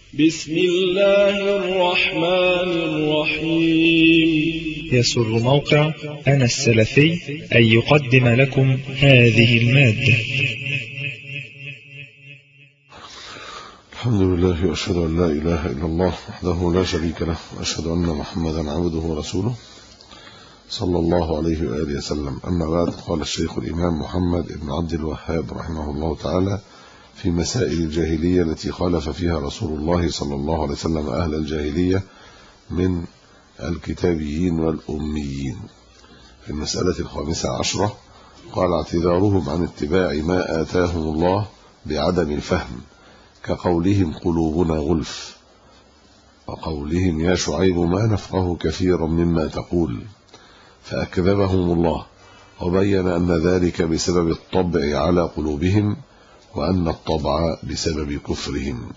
بسم الله الرحمن الرحيم. يسر موقع أنا السلفي أن يقدم لكم هذه المادة. الحمد لله وأشهد أن لا إله إلا الله وحده لا شريك له، وأشهد أن محمدا عبده ورسوله صلى الله عليه وآله وسلم. أما بعد، قال الشيخ الإمام محمد بن عبد الوهاب رحمه الله تعالى في مسائل الجاهلية التي خالف فيها رسول الله صلى الله عليه وسلم أهل الجاهلية من الكتابيين والأميين. في المسألة 15 قال: اعتذارهم عن اتباع ما آتاهم الله بعدم الفهم، كقولهم قلوبنا غلف، وقولهم يا شعيب ما نفقه كثيرا مما تقول، فأكذبهم الله وبين أن ذلك بسبب الطبع على قلوبهم، وأن الطبع بسبب كفرهم.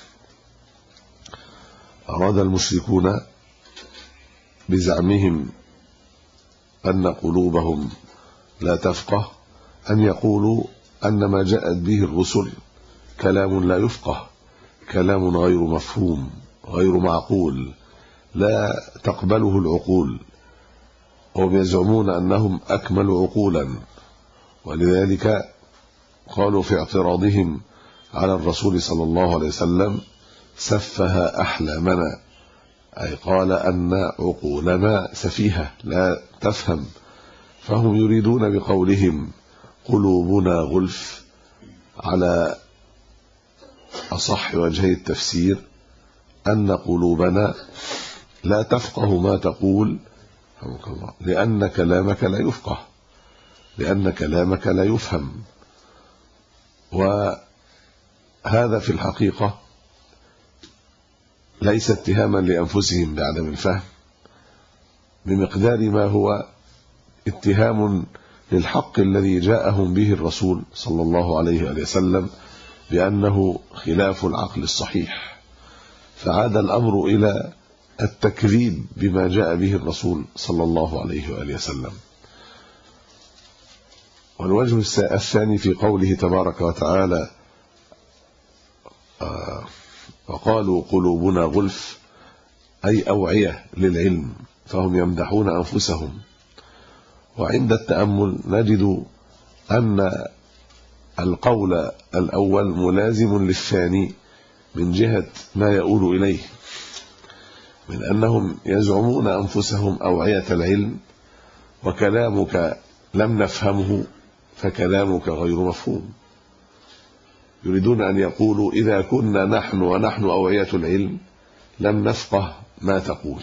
أراد المشركون بزعمهم أن قلوبهم لا تفقه أن يقولوا أن ما جاءت به الرسل كلام لا يفقه، كلام غير مفهوم غير معقول لا تقبله العقول، وهم يزعمون أنهم أكمل عقولا. ولذلك قالوا في اعتراضهم على الرسول صلى الله عليه وسلم: سفه أحلامنا، أي قال أن عقولنا سفيهة لا تفهم. فهم يريدون بقولهم قلوبنا غلف على أصح وجهي التفسير أن قلوبنا لا تفقه ما تقول، لأن كلامك لا يفقه، لأن كلامك لا يفهم. وهذا في الحقيقة ليس اتهاما لأنفسهم بعدم الفهم بمقدار ما هو اتهام للحق الذي جاءهم به الرسول صلى الله عليه وسلم بأنه خلاف العقل الصحيح، فعاد الأمر إلى التكذيب بما جاء به الرسول صلى الله عليه وسلم. والوجه الثاني في قوله تبارك وتعالى: وقالوا قلوبنا غلف، أي أوعية للعلم، فهم يمدحون أنفسهم. وعند التأمل نجد أن القول الأول ملازم للثاني من جهة ما يؤول إليه، من أنهم يزعمون أنفسهم أوعية العلم، وكلامك لم نفهمه فكلامك غير مفهوم. يريدون أن يقولوا إذا كنا ونحن أوعية العلم لم نفقه ما تقول،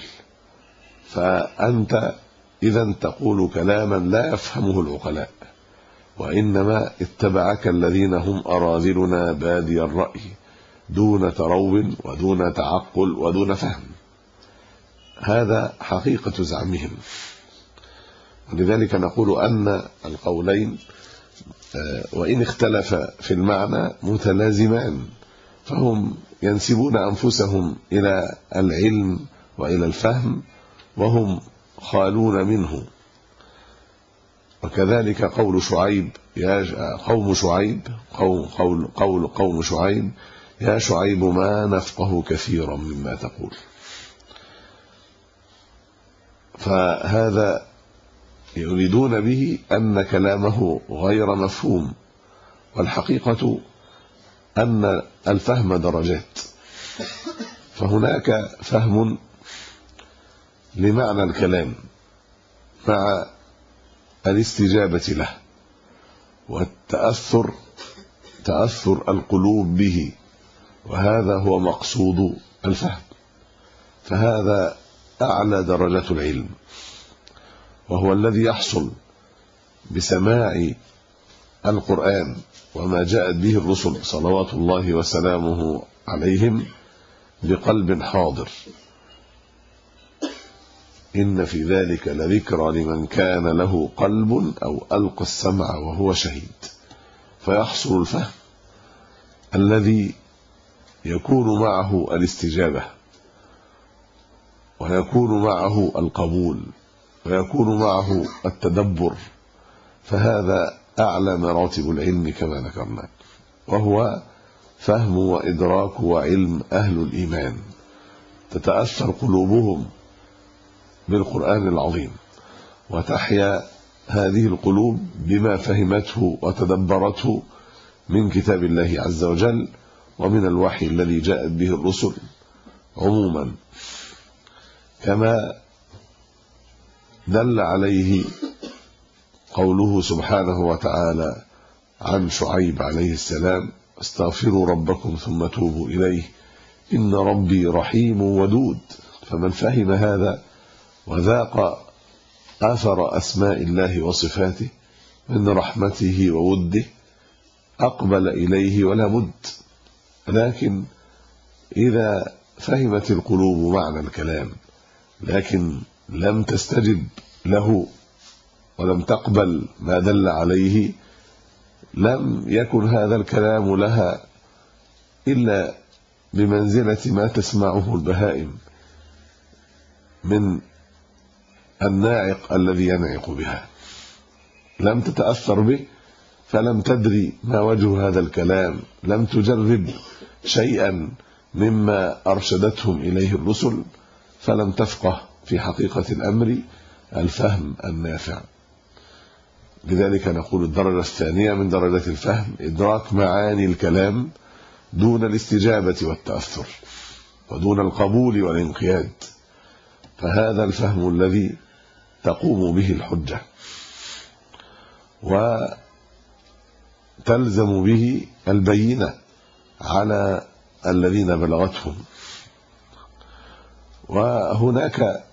فأنت إذن تقول كلاما لا يفهمه العقلاء، وإنما اتبعك الذين هم أراذلنا بادي الرأي، دون تروب ودون تعقل ودون فهم. هذا حقيقة زعمهم. ولذلك نقول أن القولين وإن اختلف في المعنى متلازمان، فهم ينسبون أنفسهم إلى العلم وإلى الفهم وهم خالون منه. وكذلك قول شعيب قوم شعيب قوم شعيب يا شعيب ما نفقه كثيرا مما تقول. فهذا يريدون به أن كلامه غير مفهوم، والحقيقة أن الفهم درجات، فهناك فهم لمعنى الكلام مع الاستجابة له تأثر القلوب به، وهذا هو مقصود الفهم. فهذا أعلى درجة العلم، وهو الذي يحصل بسماع القرآن وما جاءت به الرسل صلوات الله وسلامه عليهم بقلب حاضر. إن في ذلك لذكرى لمن كان له قلب أو ألقى السمع وهو شهيد. فيحصل الفهم الذي يكون معه الاستجابة، ويكون معه القبول، ويكون معه التدبر. فهذا أعلى مراتب العلم كما ذكرنا، وهو فهم وإدراك وعلم أهل الإيمان، تتأثر قلوبهم بالقرآن العظيم، وتحيا هذه القلوب بما فهمته وتدبرته من كتاب الله عز وجل ومن الوحي الذي جاءت به الرسل عموما، كما دل عليه قوله سبحانه وتعالى عن شعيب عليه السلام: استغفروا ربكم ثم توبوا إليه إن ربي رحيم ودود. فمن فهم هذا وذاق أثر أسماء الله وصفاته من رحمته ووده أقبل إليه ولا بد. لكن إذا فهمت القلوب معنى الكلام لكن لم تستجب له ولم تقبل ما دل عليه، لم يكن هذا الكلام لها إلا بمنزلة ما تسمعه البهائم من الناعق الذي ينعق بها، لم تتأثر به فلم تدري ما وجه هذا الكلام، لم تجرب شيئا مما أرشدتهم إليه الرسل، فلم تفقه في حقيقة الأمر الفهم النافع. لذلك نقول الدرجة الثانية من درجة الفهم إدراك معاني الكلام دون الاستجابة والتأثر ودون القبول والانقياد، فهذا الفهم الذي تقوم به الحجة وتلزم به البينة على الذين بلغتهم. وهناك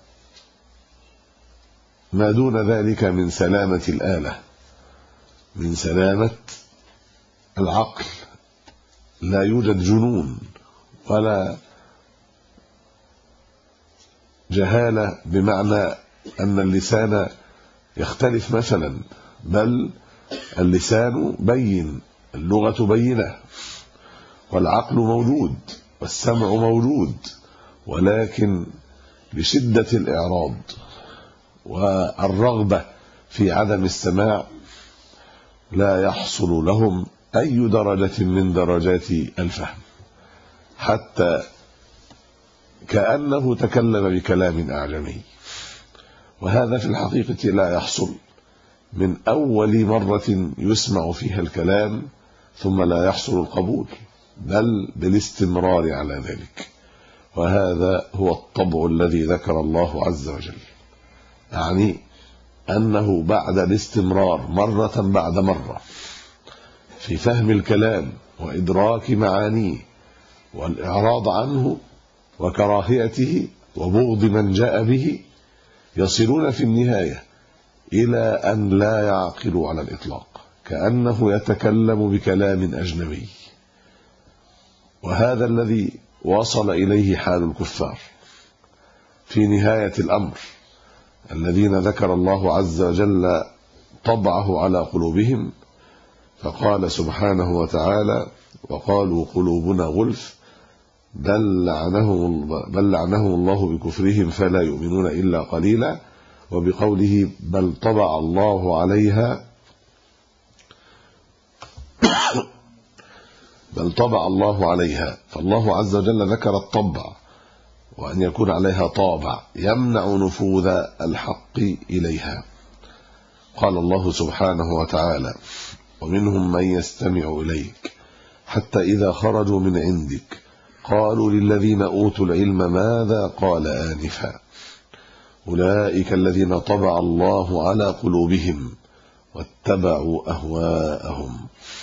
ما دون ذلك من سلامة الآلة، من سلامة العقل، لا يوجد جنون ولا جهالة بمعنى أن اللسان يختلف مثلا، بل اللسان بين، اللغة بينة، والعقل موجود والسمع موجود، ولكن بشدة الإعراض والرغبة في عدم السماع لا يحصل لهم أي درجة من درجات الفهم، حتى كأنه تكلم بكلام أعجمي، وهذا في الحقيقة لا يحصل من أول مرة يسمع فيها الكلام ثم لا يحصل القبول، بل بالاستمرار على ذلك. وهذا هو الطبع الذي ذكر الله عز وجل، يعني أنه بعد الاستمرار مرة بعد مرة في فهم الكلام وإدراك معانيه والإعراض عنه وكراهيته وبغض من جاء به، يصلون في النهاية إلى أن لا يعقلوا على الإطلاق، كأنه يتكلم بكلام أجنبي. وهذا الذي وصل إليه حال الكفار في نهاية الأمر، الذين ذكر الله عز وجل طبعه على قلوبهم، فقال سبحانه وتعالى: وقالوا قلوبنا غلف بل لعنهم الله بكفرهم فلا يؤمنون إلا قليلا، وبقوله بل طبع الله عليها بل طبع الله عليها، فالله عز وجل ذكر الطبع وأن يكون عليها طابع يمنع نفوذ الحق إليها. قال الله سبحانه وتعالى: ومنهم من يستمع إليك حتى إذا خرجوا من عندك قالوا للذين أوتوا العلم ماذا قال آنفا أولئك الذين طبع الله على قلوبهم واتبعوا أهواءهم.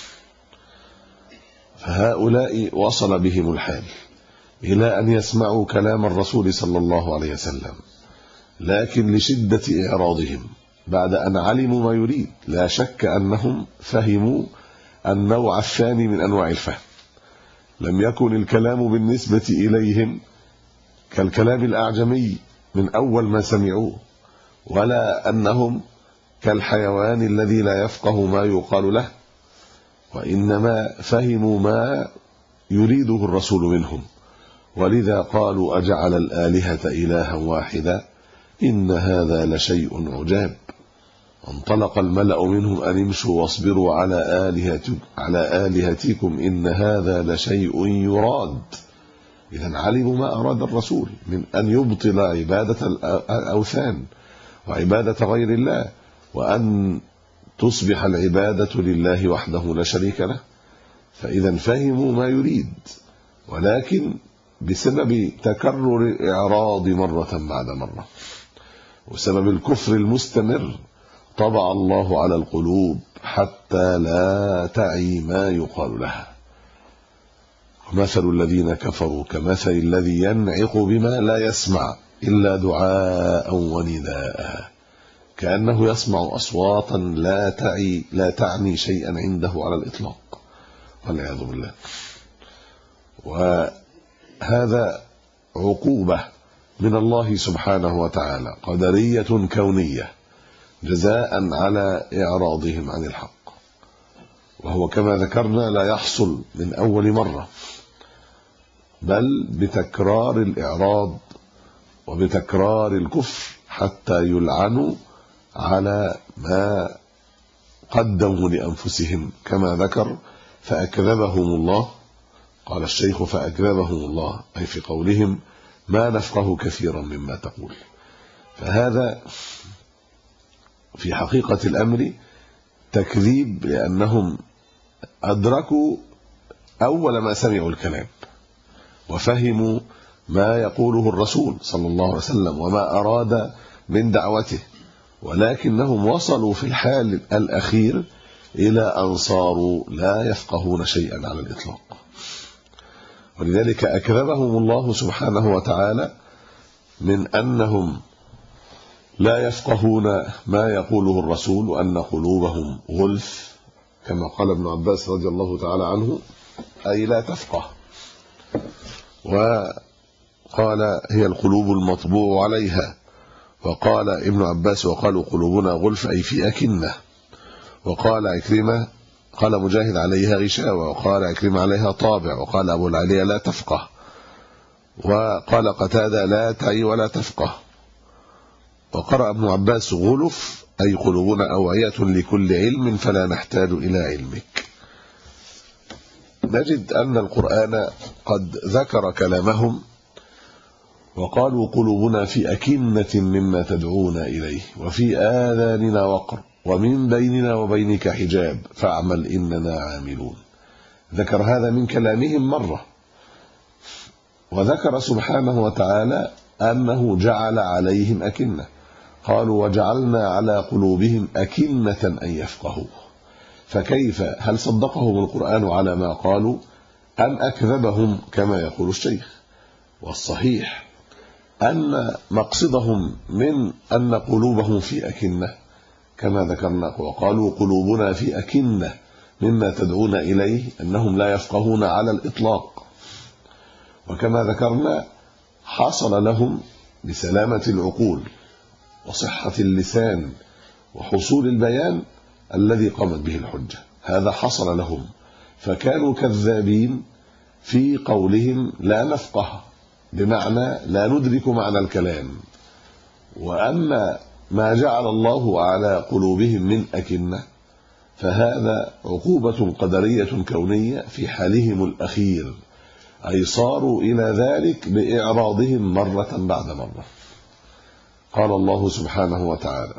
فهؤلاء وصل بهم الحال إلى أن يسمعوا كلام الرسول صلى الله عليه وسلم، لكن لشدة إعراضهم بعد أن علموا ما يريد، لا شك أنهم فهموا النوع الثاني من أنواع الفهم. لم يكن الكلام بالنسبة إليهم كالكلام الأعجمي من أول ما سمعوه، ولا أنهم كالحيوان الذي لا يفقه ما يقال له، وإنما فهموا ما يريده الرسول منهم، ولذا قالوا أجعل الآلهة إلها واحدا إن هذا لشيء عجاب. وانطلق الملأ منهم أن امشوا واصبروا على آلهتكم إن هذا لشيء يراد. إذن علموا ما أراد الرسول من أن يبطل عبادة الأوثان وعبادة غير الله، وأن تصبح العبادة لله وحده لا شريك له. فإذا فهموا ما يريد، ولكن بسبب تكرر الإعراض مرة بعد مرة وسبب الكفر المستمر طبع الله على القلوب حتى لا تعي ما يقال لها. ومثل الذين كفروا كمثل الذي ينعق بما لا يسمع إلا دعاء ونداء، كأنه يسمع أصواتا لا تعني شيئا عنده على الإطلاق، والعياذ بالله. وهذا عقوبة من الله سبحانه وتعالى قدرية كونية جزاء على إعراضهم عن الحق، وهو كما ذكرنا لا يحصل من أول مرة، بل بتكرار الإعراض وبتكرار الكفر حتى يلعنوا على ما قدموا لأنفسهم، كما ذكر فأكذبهم الله. قال الشيخ فأكذبهم الله أي في قولهم ما نفقه كثيرا مما تقول. فهذا في حقيقة الأمر تكذيب، لأنهم أدركوا أول ما سمعوا الكلام وفهموا ما يقوله الرسول صلى الله عليه وسلم وما أراد من دعوته، ولكنهم وصلوا في الحال الأخير إلى أن صاروا لا يفقهون شيئا على الإطلاق. ولذلك أكذبهم الله سبحانه وتعالى من أنهم لا يفقهون ما يقوله الرسول، وأن قلوبهم غلف كما قال ابن عباس رضي الله تعالى عنه، أي لا تفقه. وقال هي القلوب المطبوع عليها، وقال ابن عباس وقالوا قلوبنا غلف أي في أكنة. وقال عكرمة قال مجاهد عليها غشاوة، وقال عكرمة عليها طابع، وقال أبو العلي لا تفقه، وقال قتادة لا تعي ولا تفقه. وقرأ ابن عباس غلف أي قلوبنا أوعية لكل علم فلا نحتاج إلى علمك. نجد أن القرآن قد ذكر كلامهم وقالوا قلوبنا في أكنة مما تدعونا إليه وفي آذاننا وقر ومن بيننا وبينك حجاب فاعمل إننا عاملون. ذكر هذا من كلامهم مرة، وذكر سبحانه وتعالى أنه جعل عليهم أكنة، قالوا وجعلنا على قلوبهم أكنة أن يفقهوا. فكيف هل صدقهم القرآن على ما قالوا أم أكذبهم كما يقول الشيخ؟ والصحيح أن مقصدهم من أن قلوبهم في أكنة كما ذكرنا، وقالوا قلوبنا في أكنة مما تدعون إليه أنهم لا يفقهون على الإطلاق. وكما ذكرنا حصل لهم بسلامة العقول وصحة اللسان وحصول البيان الذي قامت به الحجة، هذا حصل لهم، فكانوا كذابين في قولهم لا نفقه بمعنى لا ندرك معنى الكلام. وأما ما جعل الله على قلوبهم من أكنة فهذا عقوبة قدرية كونية في حالهم الأخير، أي صاروا إلى ذلك بإعراضهم مرة بعد مرة. قال الله سبحانه وتعالى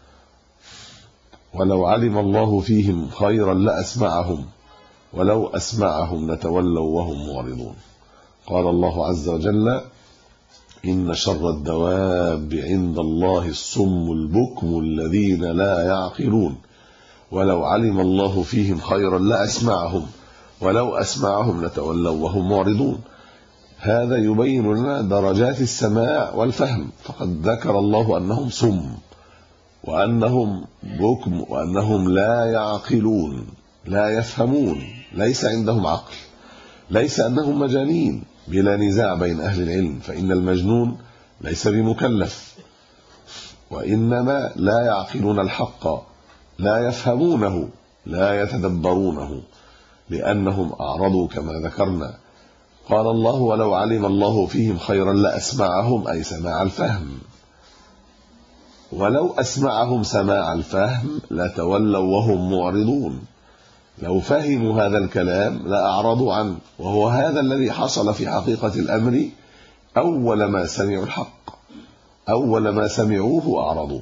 ولو علم الله فيهم خيرا لأسمعهم ولو أسمعهم لتولوا وهم معرضون. قال الله عز وجل إن شر الدواب عند الله الصم البكم الذين لا يعقلون ولو علم الله فيهم خيرا لأسمعهم ولو أسمعهم لتولوا وهم معرضون. هذا يبين لنا درجات السماع والفهم، فقد ذكر الله أنهم صم وأنهم بكم وأنهم لا يعقلون لا يفهمون، ليس عندهم عقل، ليس أنهم مجانين بلا نزاع بين أهل العلم، فإن المجنون ليس بمكلف، وإنما لا يعقلون الحق، لا يفهمونه، لا يتدبرونه، لأنهم أعرضوا كما ذكرنا. قال الله ولو علم الله فيهم خيرا لأسمعهم أي سماع الفهم، ولو أسمعهم سماع الفهم لتولوا وهم معرضون. لو فهموا هذا الكلام لأعرضوا عنه، وهو هذا الذي حصل في حقيقة الأمر. أول ما سمعوا الحق، أول ما سمعوه أعرضوا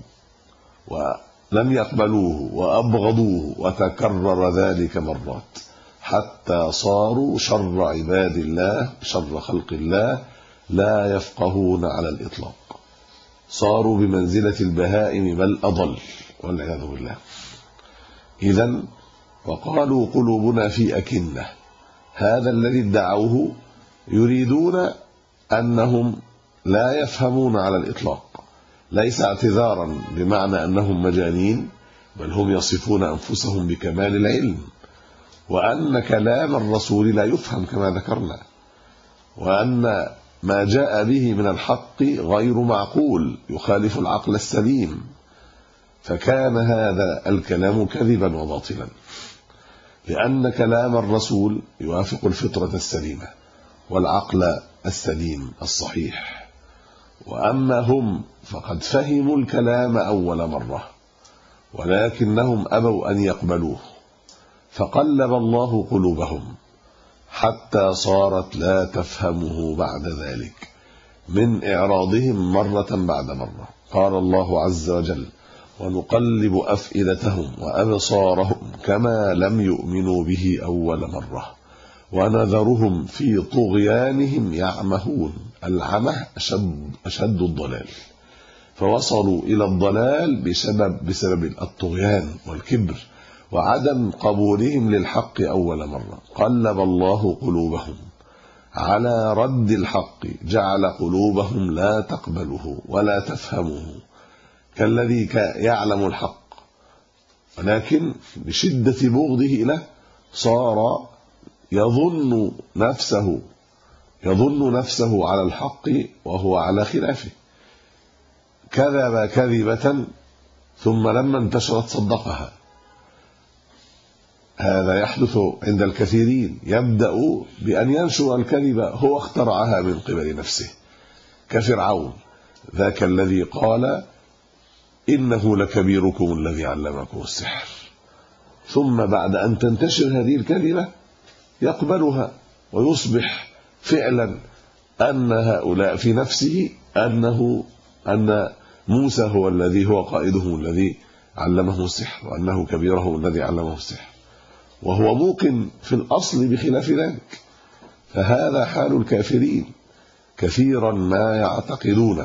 ولم يقبلوه وأبغضوه، وتكرر ذلك مرات حتى صاروا شر عباد الله، شر خلق الله، لا يفقهون على الإطلاق، صاروا بمنزلة البهائم بل أضل والعياذ بالله. إذن وقالوا قلوبنا في أكنة، هذا الذي ادعوه يريدون أنهم لا يفهمون على الإطلاق، ليس اعتذارا بمعنى أنهم مجانين، بل هم يصفون أنفسهم بكمال العلم، وأن كلام الرسول لا يفهم كما ذكرنا، وأن ما جاء به من الحق غير معقول، يخالف العقل السليم، فكان هذا الكلام كذبا وباطلا، لأن كلام الرسول يوافق الفطرة السليمة والعقل السليم الصحيح. وأما هم فقد فهموا الكلام أول مرة، ولكنهم أبوا أن يقبلوه، فقلب الله قلوبهم حتى صارت لا تفهمه بعد ذلك من إعراضهم مرة بعد مرة. قال الله عز وجل: ونقلب أفئدتهم وأبصارهم كما لم يؤمنوا به أول مرة ونذرهم في طغيانهم يعمهون. العمى أشد الضلال، فوصلوا إلى الضلال بسبب الطغيان والكبر وعدم قبولهم للحق أول مرة. قلب الله قلوبهم على رد الحق، جعل قلوبهم لا تقبله ولا تفهمه كالذي يعلم الحق، ولكن بشدة بغضه له صار يظن نفسه على الحق وهو على خلافه. كذب كذبة ثم لما انتشرت صدقها. هذا يحدث عند الكثيرين، يبدأ بأن ينشر الكذبة هو اخترعها من قبل نفسه، كفرعون ذاك الذي قال: إنه لكبيركم الذي علمكم السحر، ثم بعد أن تنتشر هذه الكذبة يقبلها ويصبح فعلا أن هؤلاء في نفسه أن موسى هو الذي هو قائدهم الذي علمه السحر، وأنه كبيرهم الذي علمه السحر، وهو موقن في الأصل بخلاف ذلك. فهذا حال الكافرين، كثيرا ما يعتقدون،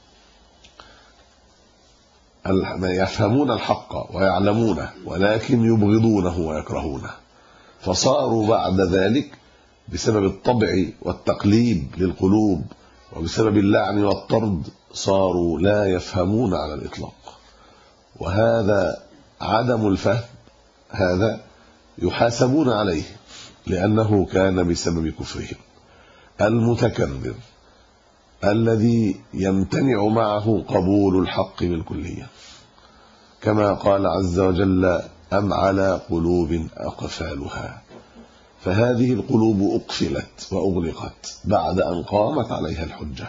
ما يفهمون الحق ويعلمونه ولكن يبغضونه ويكرهونه، فصاروا بعد ذلك بسبب الطبع والتقليب للقلوب وبسبب اللعن والطرد صاروا لا يفهمون على الإطلاق. وهذا عدم الفهم، هذا يحاسبون عليه، لأنه كان بسبب كفرهم المتكرر الذي يمتنع معه قبول الحق بالكلية، كما قال عز وجل: أم على قلوب أقفالها. فهذه القلوب أقفلت وأغلقت بعد أن قامت عليها الحجة،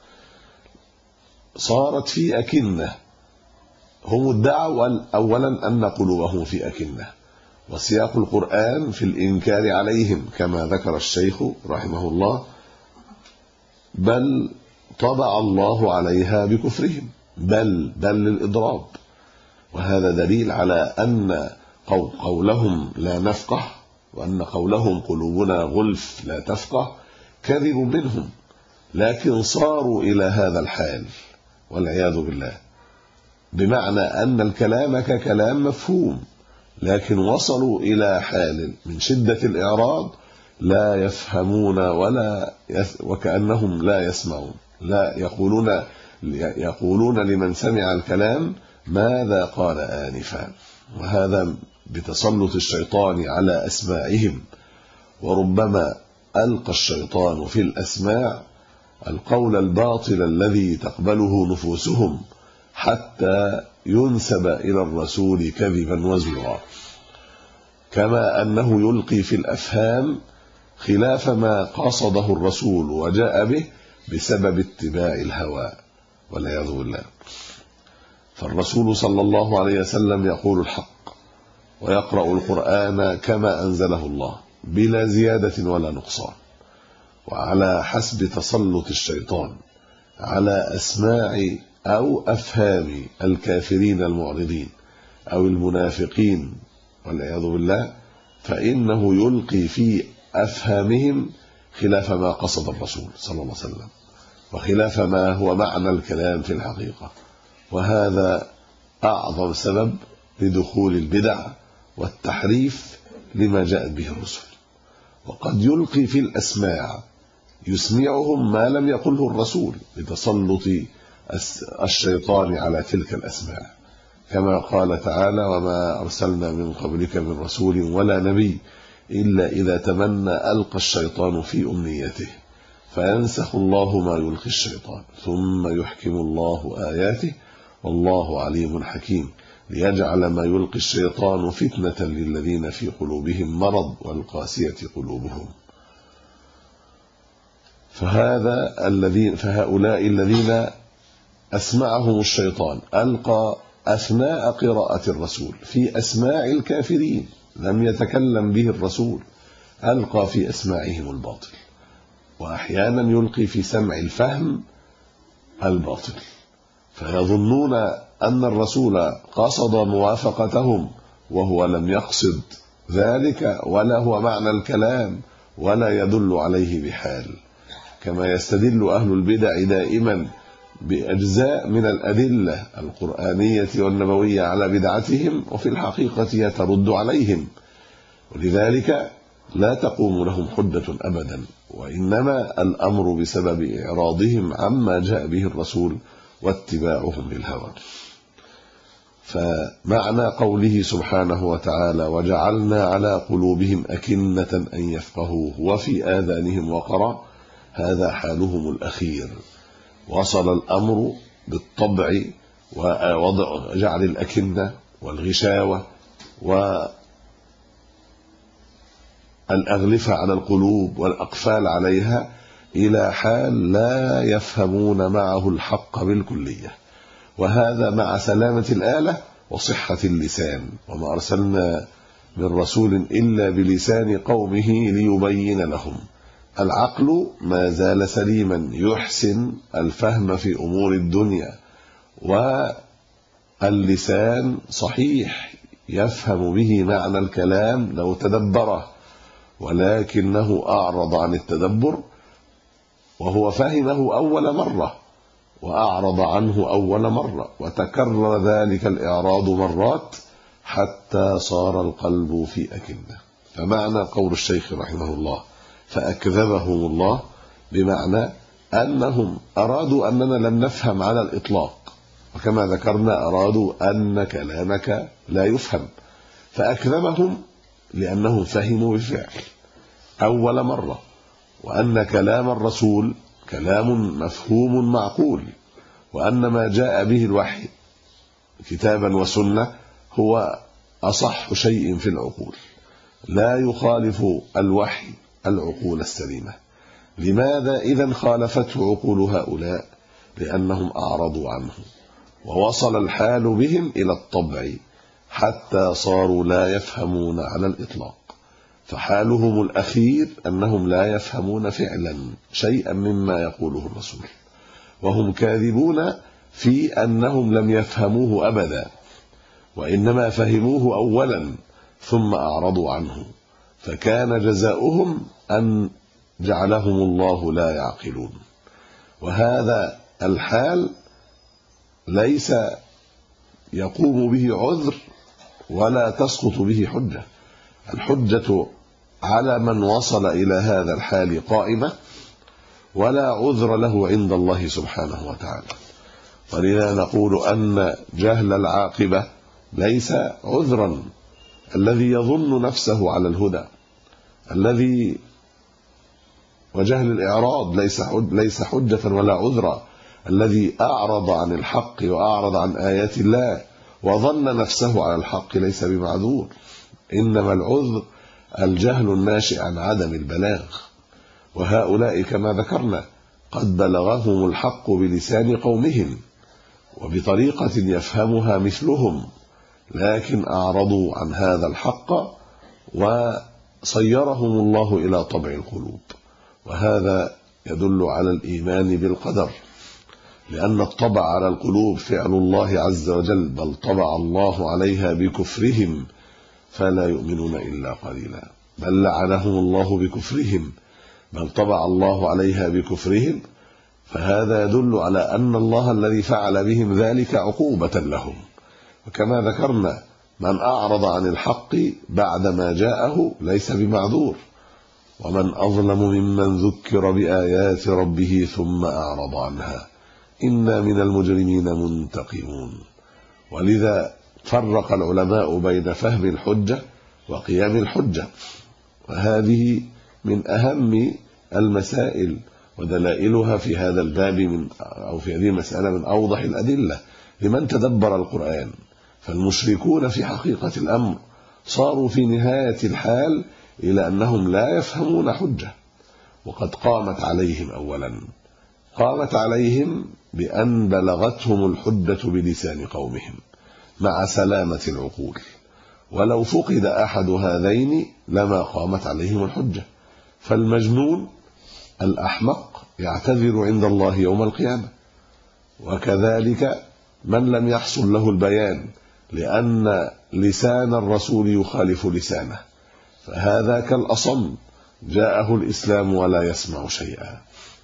صارت في أكنة. هم ادعوا أولا أن قلوبهم في أكنة، وسياق القرآن في الإنكار عليهم كما ذكر الشيخ رحمه الله: بل طبع الله عليها بكفرهم، بل للإضراب. وهذا دليل على أن قولهم لا نفقه، وأن قولهم قلوبنا غلف لا تفقه كذب منهم، لكن صاروا إلى هذا الحال والعياذ بالله، بمعنى أن الكلام ككلام مفهوم، لكن وصلوا إلى حال من شدة الإعراض لا يفهمون وكأنهم لا يسمعون، لا يقولون لمن سمع الكلام: ماذا قال آنفا. وهذا بتسلط الشيطان على أسماعهم، وربما ألقى الشيطان في الأسماع القول الباطل الذي تقبله نفوسهم حتى ينسب إلى الرسول كذبا وزورا، كما أنه يلقي في الأفهام خلاف ما قصده الرسول وجاء به بسبب اتباع الهوى والعياذ بالله. فالرسول صلى الله عليه وسلم يقول الحق ويقرأ القرآن كما أنزله الله بلا زيادة ولا نقصان، وعلى حسب تسلط الشيطان على أسماع أو أفهام الكافرين المعرضين أو المنافقين والعياذ بالله، فإنه يلقي في أفهامهم خلاف ما قصد الرسول صلى الله عليه وسلم وخلاف ما هو معنى الكلام في الحقيقة. وهذا أعظم سبب لدخول البدع والتحريف لما جاءت به الرسل. وقد يلقي في الأسماع يسمعهم ما لم يقله الرسول لتسلط الشيطان على تلك الأسماع، كما قال تعالى: وما أرسلنا من قبلك من رسول ولا نبي إلا إذا تمنى ألقى الشيطان في أمنيته فينسخ الله ما يلقي الشيطان ثم يحكم الله آياته والله عليم حكيم ليجعل ما يلقي الشيطان فتنة للذين في قلوبهم مرض والقاسية قلوبهم. فهؤلاء الذين أسمعهم الشيطان ألقى أثناء قراءة الرسول في أسماع الكافرين، لم يتكلم به الرسول، ألقى في أسماعهم الباطل، وأحيانا يلقي في سمع الفهم الباطل، فيظنون أن الرسول قصد موافقتهم وهو لم يقصد ذلك ولا هو معنى الكلام ولا يدل عليه بحال، كما يستدل أهل البدع دائما بأجزاء من الأدلة القرآنية والنبوية على بدعتهم وفي الحقيقة يترد عليهم، ولذلك لا تقوم لهم حجة أبدا، وإنما الأمر بسبب إعراضهم عما جاء به الرسول واتباعهم للهوى. فمعنى قوله سبحانه وتعالى: وجعلنا على قلوبهم أكنة أن يفقهوه وفي آذانهم وقرا، هذا حالهم الأخير. وصل الأمر بالطبع ووضع جعل الأكنة والغشاوة والأغلفة على القلوب والأقفال عليها إلى حال لا يفهمون معه الحق بالكلية، وهذا مع سلامة الآلة وصحة اللسان. وما أرسلنا من رسول إلا بلسان قومه ليبين لهم. العقل ما زال سليما يحسن الفهم في أمور الدنيا، واللسان صحيح يفهم به معنى الكلام لو تدبره، ولكنه أعرض عن التدبر، وهو فهمه أول مرة وأعرض عنه أول مرة، وتكرر ذلك الإعراض مرات حتى صار القلب في أكنة. فمعنى قول الشيخ رحمه الله: فأكذبهم الله، بمعنى أنهم أرادوا أننا لم نفهم على الإطلاق، وكما ذكرنا أرادوا أن كلامك لا يفهم، فأكذبهم لأنهم فهموا بالفعل أول مرة، وأن كلام الرسول كلام مفهوم معقول، وأن ما جاء به الوحي كتابا وسنة هو أصح شيء في العقول، لا يخالف الوحي العقول السليمة. لماذا إذن خالفته عقول هؤلاء؟ لأنهم أعرضوا عنه، ووصل الحال بهم إلى الطبع حتى صاروا لا يفهمون على الإطلاق. فحالهم الأخير أنهم لا يفهمون فعلا شيئا مما يقوله الرسول، وهم كاذبون في أنهم لم يفهموه أبدا، وإنما فهموه أولا ثم أعرضوا عنه، فكان جزاؤهم أن جعلهم الله لا يعقلون. وهذا الحال ليس يقوم به عذر ولا تسقط به حجة. الحجة على من وصل إلى هذا الحال قائمة، ولا عذر له عند الله سبحانه وتعالى. ولذا نقول أن جهل العاقبة ليس عذرا. الذي يظن نفسه على الهدى، الذي وجهل الإعراض ليس حجة ولا عذرا. الذي أعرض عن الحق وأعرض عن آيات الله وظن نفسه على الحق ليس بمعذور، إنما العذر الجهل الناشئ عن عدم البلاغ. وهؤلاء كما ذكرنا قد بلغهم الحق بلسان قومهم، وبطريقة يفهمها مثلهم، لكن أعرضوا عن هذا الحق وصيرهم الله إلى طبع القلوب. وهذا يدل على الإيمان بالقدر، لأن الطبع على القلوب فعل الله عز وجل، بل طبع الله عليها بكفرهم فلا يؤمنون إلا قليلا، بل لعنهم الله بكفرهم، بل طبع الله عليها بكفرهم. فهذا يدل على أن الله الذي فعل بهم ذلك عقوبة لهم. وكما ذكرنا من أعرض عن الحق بعدما جاءه ليس بمعذور، ومن أظلم ممن ذكر بآيات ربه ثم أعرض عنها إنا من المجرمين منتقمون. ولذا فرق العلماء بين فهم الحجة وقيام الحجة، وهذه من أهم المسائل ودلائلها في هذا الباب أو في هذه المسألة من أوضح الأدلة لمن تدبر القرآن. فالمشركون في حقيقة الأمر صاروا في نهاية الحال إلى أنهم لا يفهمون حجة، وقد قامت عليهم أولا، قامت عليهم بأن بلغتهم الحجة بلسان قومهم مع سلامة العقول، ولو فقد أحد هذين لما قامت عليهم الحجة. فالمجنون الأحمق يعتذر عند الله يوم القيامة، وكذلك من لم يحصل له البيان لأن لسان الرسول يخالف لسانه، فهذا كالأصم جاءه الإسلام ولا يسمع شيئا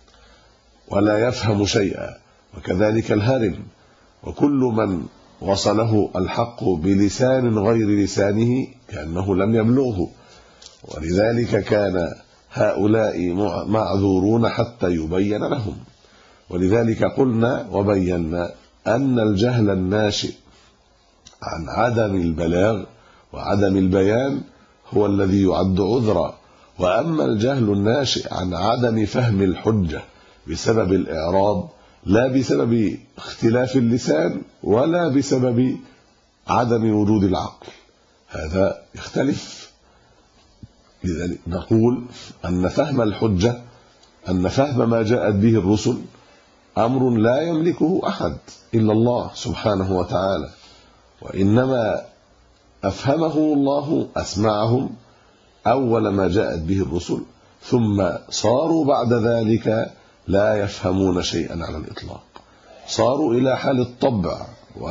ولا يفهم شيئا، وكذلك الهرم. وكل من وصله الحق بلسان غير لسانه كأنه لم يبلغه، ولذلك كان هؤلاء معذورون حتى يبين لهم. ولذلك قلنا وبينا أن الجهل الناشئ عن عدم البلاغ وعدم البيان هو الذي يعد عذرا، وأما الجهل الناشئ عن عدم فهم الحجة بسبب الإعراض لا بسبب اختلاف اللسان ولا بسبب عدم وجود العقل، هذا يختلف. لذلك نقول أن فهم الحجة، أن فهم ما جاءت به الرسل أمر لا يملكه أحد إلا الله سبحانه وتعالى، وإنما أفهمه الله، أسمعهم أول ما جاءت به الرسل، ثم صاروا بعد ذلك لا يفهمون شيئا على الإطلاق، صاروا إلى حال الطبع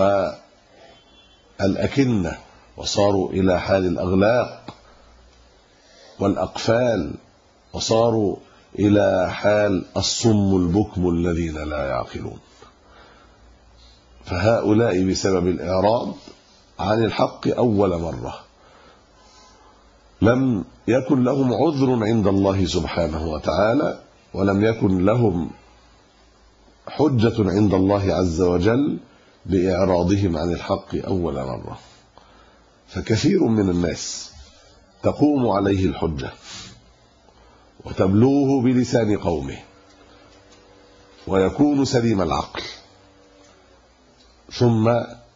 والأكنة، وصاروا إلى حال الأغلاق والأقفال، وصاروا إلى حال الصم البكم الذين لا يعقلون. فهؤلاء بسبب الإعراض عن الحق أول مرة لم يكن لهم عذر عند الله سبحانه وتعالى، ولم يكن لهم حجة عند الله عز وجل بإعراضهم عن الحق أول مرة. فكثير من الناس تقوم عليه الحجة وتبلوه بلسان قومه ويكون سليم العقل، ثم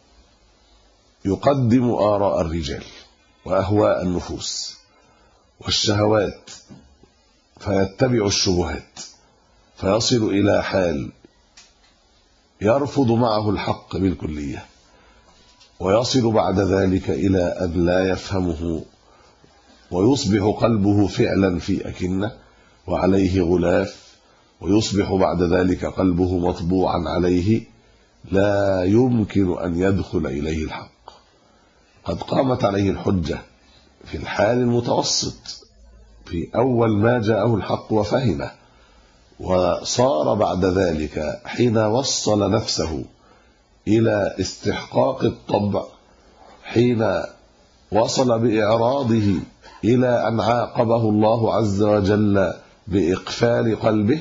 يقدم آراء الرجال وأهواء النفوس والشهوات فيتبع الشبهات، فيصل إلى حال يرفض معه الحق بالكلية، ويصل بعد ذلك إلى أن لا يفهمه، ويصبح قلبه فعلا في أكنة وعليه غلاف، ويصبح بعد ذلك قلبه مطبوعا عليه لا يمكن أن يدخل إليه الحق. قد قامت عليه الحجة في الحال المتوسط في أول ما جاءه الحق وفهمه، وصار بعد ذلك حين وصل نفسه إلى استحقاق الطبع، حين وصل بإعراضه إلى أن عاقبه الله عز وجل بإقفال قلبه،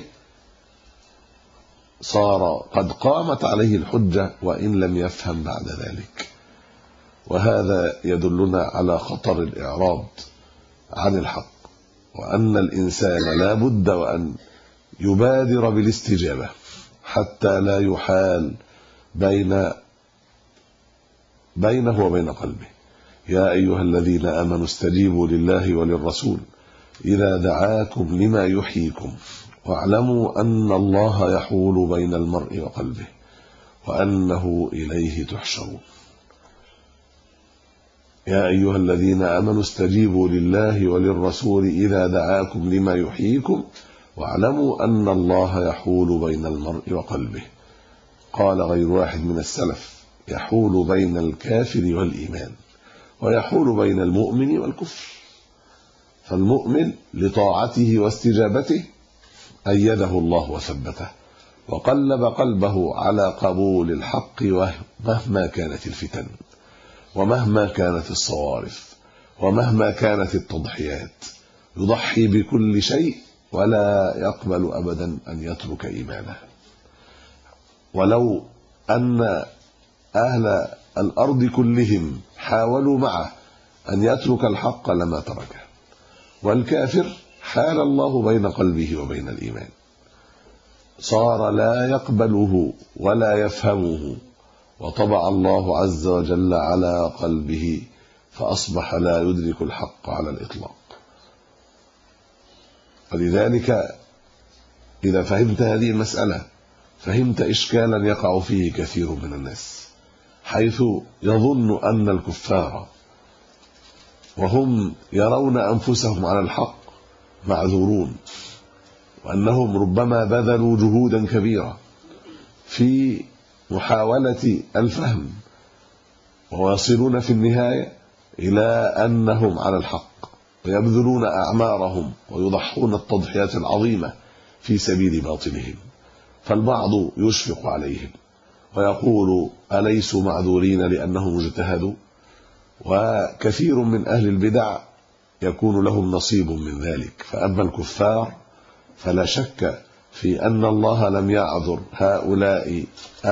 صار قد قامت عليه الحجة وإن لم يفهم بعد ذلك. وهذا يدلنا على خطر الإعراض عن الحق، وأن الإنسان لا بد وأن يبادر بالاستجابة حتى لا يحال بينه وبين قلبه. يا أيها الذين آمنوا استجيبوا لله وللرسول إذا دعاكم لما يحييكم واعلموا أن الله يحول بين المرء وقلبه وأنه إليه تحشرون. يا أيها الذين آمنوا استجيبوا لله وللرسول إذا دعاكم لما يحييكم واعلموا أن الله يحول بين المرء وقلبه. قال غير واحد من السلف: يحول بين الكافر والإيمان، ويحول بين المؤمن والكفر. فالمؤمن لطاعته واستجابته أيده الله وثبته، وقلب قلبه على قبول الحق مهما كانت الفتن، ومهما كانت الصوارف، ومهما كانت التضحيات، يضحي بكل شيء ولا يقبل أبدا أن يترك إيمانه. ولو أن أهل الأرض كلهم حاولوا معه أن يترك الحق لما تركه. والكافر حال الله بين قلبه وبين الإيمان، صار لا يقبله ولا يفهمه، وطبع الله عز وجل على قلبه فأصبح لا يدرك الحق على الإطلاق. فلذلك إذا فهمت هذه المسألة فهمت إشكالا يقع فيه كثير من الناس، حيث يظن أن الكفار وهم يرون أنفسهم على الحق معذورون، وأنهم ربما بذلوا جهودا كبيرة في محاولة الفهم، ويصلون في النهاية إلى أنهم على الحق، ويبذلون أعمارهم ويضحون التضحيات العظيمة في سبيل باطلهم. فالبعض يشفق عليهم ويقول: أليسوا معذورين لأنهم اجتهدوا؟ وكثير من أهل البدع يكون لهم نصيب من ذلك. فأما الكفار فلا شك في أن الله لم يعذر هؤلاء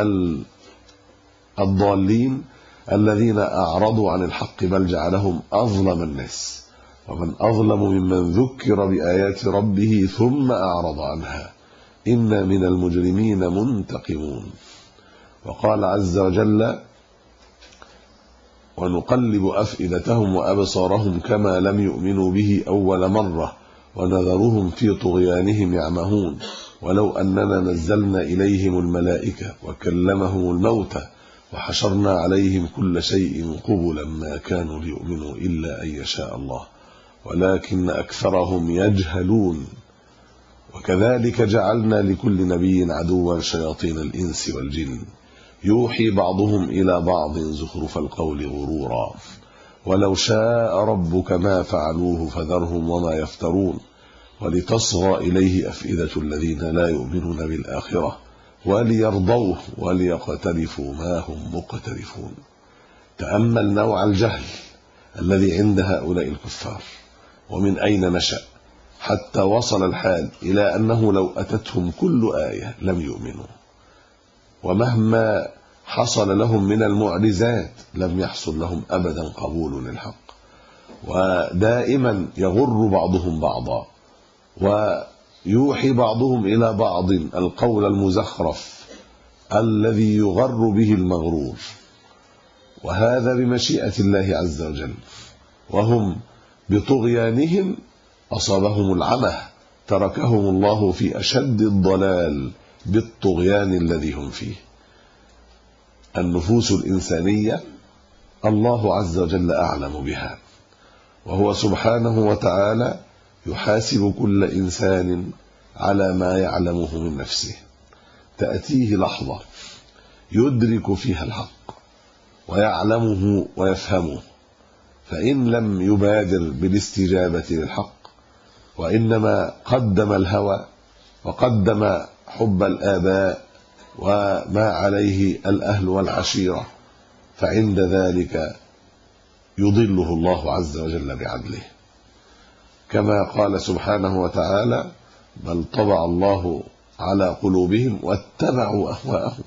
الضالين الذين أعرضوا عن الحق، بل جعلهم أظلم الناس. ومن أظلم ممن ذكر بآيات ربه ثم أعرض عنها، إن من المجرمين منتقمون. وقال عز وجل: ونقلب أفئدتهم وأبصارهم كما لم يؤمنوا به أول مرة ونذرهم في طغيانهم يعمهون ولو أننا نزلنا إليهم الملائكة وكلمهم الموتى وحشرنا عليهم كل شيء قبلا ما كانوا ليؤمنوا إلا أن يشاء الله ولكن أكثرهم يجهلون. وكذلك جعلنا لكل نبي عدوا شياطين الإنس والجن يوحي بعضهم إلى بعض زخرف القول غرورا ولو شاء ربك ما فعلوه فذرهم وما يفترون ولتصغى إليه أفئدة الذين لا يؤمنون بالآخرة وليرضوه وليقترفوا ما هم مقترفون. تأمل نوع الجهل الذي عند هؤلاء الكفار ومن أين نشأ، حتى وصل الحال إلى أنه لو أتتهم كل آية لم يؤمنوا، ومهما حصل لهم من المعجزات لم يحصل لهم أبدا قبول للحق، ودائما يغر بعضهم بعضا ويوحي بعضهم إلى بعض القول المزخرف الذي يغر به المغرور، وهذا بمشيئة الله عز وجل. وهم بطغيانهم أصابهم العمى، تركهم الله في أشد الضلال بالطغيان الذي هم فيه. النفوس الإنسانية الله عز وجل أعلم بها، وهو سبحانه وتعالى يحاسب كل إنسان على ما يعلمه من نفسه. تأتيه لحظة يدرك فيها الحق ويعلمه ويفهمه، فإن لم يبادر بالاستجابة للحق وإنما قدم الهوى وقدم حب الآباء وما عليه الأهل والعشيرة، فعند ذلك يضله الله عز وجل بعدله، كما قال سبحانه وتعالى: بل طبع الله على قلوبهم واتبعوا أهواءهم.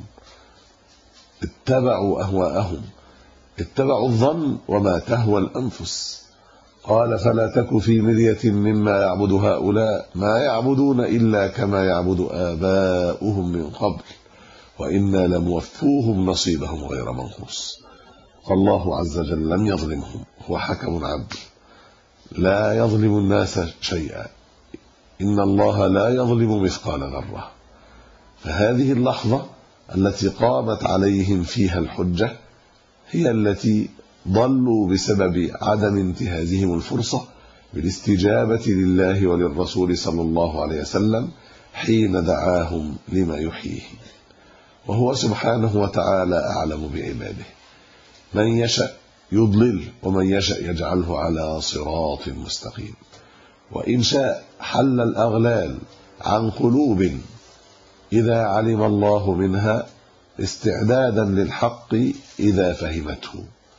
اتبعوا الظن وما تهوى الأنفس. قال: فلا تك في مرية مما يعبد هؤلاء ما يعبدون إلا كما يعبد آباؤهم من قبل وإنا لموفوهم نصيبهم غير منقوص. فالله عز وجل لم يظلمهم، هو حكم عدل لا يظلم الناس شيئا، إن الله لا يظلم مثقال ذرة. فهذه اللحظة التي قامت عليهم فيها الحجة هي التي ضلوا بسبب عدم انتهازهم الفرصة بالاستجابة لله وللرسول صلى الله عليه وسلم حين دعاهم لما يحييه. وهو سبحانه وتعالى أعلم بعباده، من يشاء يضلل ومن يشاء يجعله على صراط مستقيم. وإن شاء حل الأغلال عن قلوب إذا علم الله منها استعدادا للحق إذا فهمته،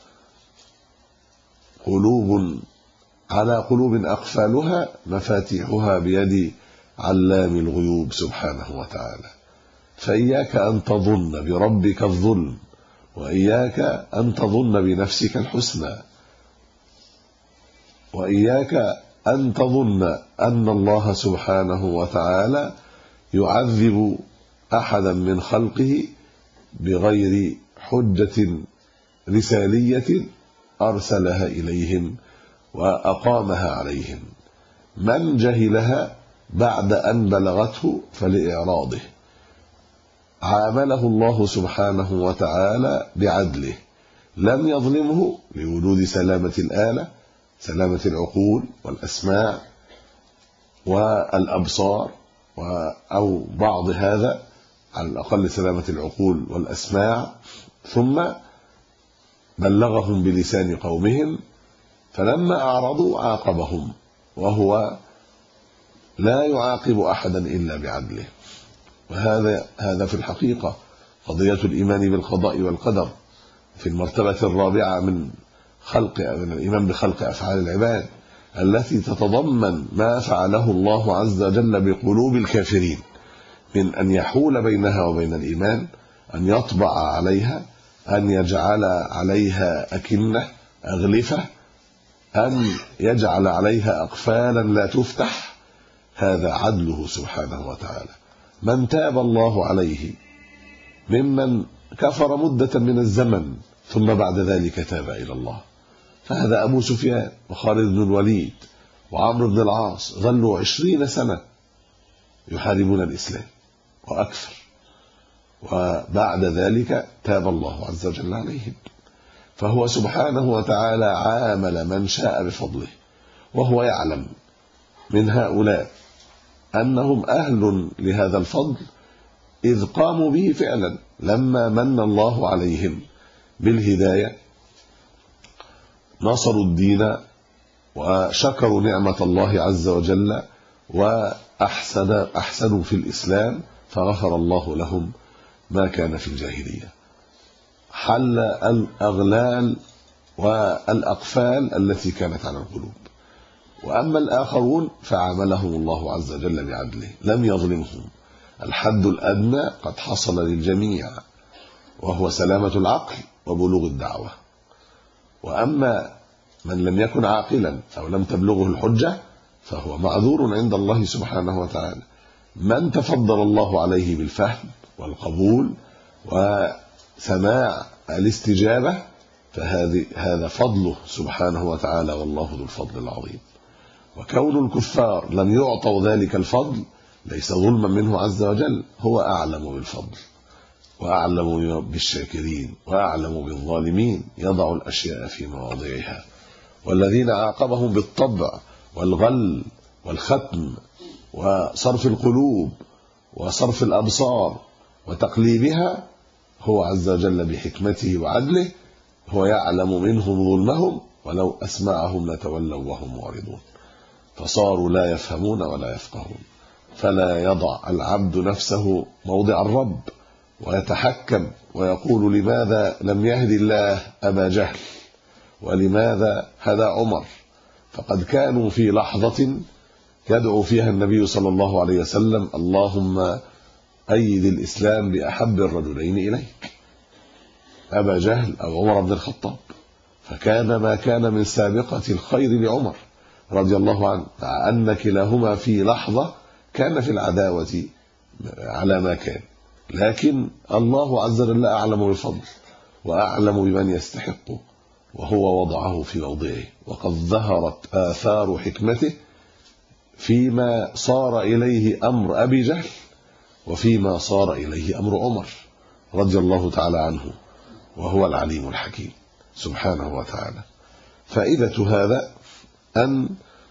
قلوب على قلوب أقفالها مفاتيحها بيد علام الغيوب سبحانه وتعالى. فإياك أن تظن بربك الظلم، وإياك أن تظن بنفسك الحسنى، وإياك أن تظن أن الله سبحانه وتعالى يعذب أحدا من خلقه بغير حجة رسالية أرسلها إليهم وأقامها عليهم. من جهلها بعد أن بلغته فلإعراضه. عامله الله سبحانه وتعالى بعدله، لم يظلمه لوجود سلامة الآلة، سلامة العقول والأسماع والأبصار، أو بعض هذا على الأقل سلامة العقول والأسماع، ثم بلغهم بلسان قومهم، فلما أعرضوا عاقبهم، وهو لا يعاقب أحدا إلا بعدله. وهذا في الحقيقة قضية الإيمان بالقضاء والقدر في المرتبة الرابعة من الإيمان بخلق أفعال العباد، التي تتضمن ما فعله الله عز وجل بقلوب الكافرين من أن يحول بينها وبين الإيمان، أن يطبع عليها، أن يجعل عليها أكنة أغلفة، أن يجعل عليها أقفالا لا تفتح. هذا عدله سبحانه وتعالى. من تاب الله عليه ممن كفر مدة من الزمن ثم بعد ذلك تاب إلى الله، فهذا أبو سفيان وخالد بن الوليد وعمرو بن العاص، ظلوا 20 سنة يحاربون الإسلام وأكثر، وبعد ذلك تاب الله عز وجل عليهم. فهو سبحانه وتعالى عامل من شاء بفضله، وهو يعلم من هؤلاء أنهم أهل لهذا الفضل إذ قاموا به فعلا. لما من الله عليهم بالهداية نصروا الدين وشكروا نعمة الله عز وجل وأحسنوا في الإسلام، فغفر الله لهم ما كان في الجاهلية، حل الأغلال والأقفال التي كانت على القلوب. وأما الآخرون فعاملهم الله عز وجل بعدله، لم يظلمهم. الحد الأدنى قد حصل للجميع، وهو سلامة العقل وبلوغ الدعوة. وأما من لم يكن عاقلا أو لم تبلغه الحجة فهو معذور عند الله سبحانه وتعالى. من تفضل الله عليه بالفهم والقبول وسماع الاستجابة فهذا فضله سبحانه وتعالى، والله ذو الفضل العظيم. وكون الكفار لم يعطوا ذلك الفضل ليس ظلما منه عز وجل، هو أعلم بالفضل وأعلم بالشاكرين وأعلم بالظالمين، يضع الأشياء في مواضعها. والذين عاقبهم بالطبع والغل والختم وصرف القلوب وصرف الأبصار وتقليبها هو عز وجل بحكمته وعدله، هو يعلم منهم ظلمهم، ولو أسمعهم لتولوا وهم معرضون، فصاروا لا يفهمون ولا يفقهون. فلا يضع العبد نفسه موضع الرب ويتحكم ويقول لماذا لم يهد الله أبا جهل ولماذا هدى عمر، فقد كانوا في لحظة يدعو فيها النبي صلى الله عليه وسلم اللهم أيد الإسلام بأحب الرجلين إليك، أبا جهل أو عمر بن الخطاب. فكان ما كان من سابقة الخير لعمر رضي الله عنه، مع أن كلاهما في لحظة كان في العداوة على ما كان، لكن الله عز وجل أعلم بالفضل وأعلم بمن يستحقه، وهو وضعه في موضعه. وقد ظهرت آثار حكمته فيما صار إليه أمر أبي جهل وفيما صار إليه أمر عمر. رضي الله تعالى عنه، وهو العليم الحكيم سبحانه وتعالى. فائدة هذا أن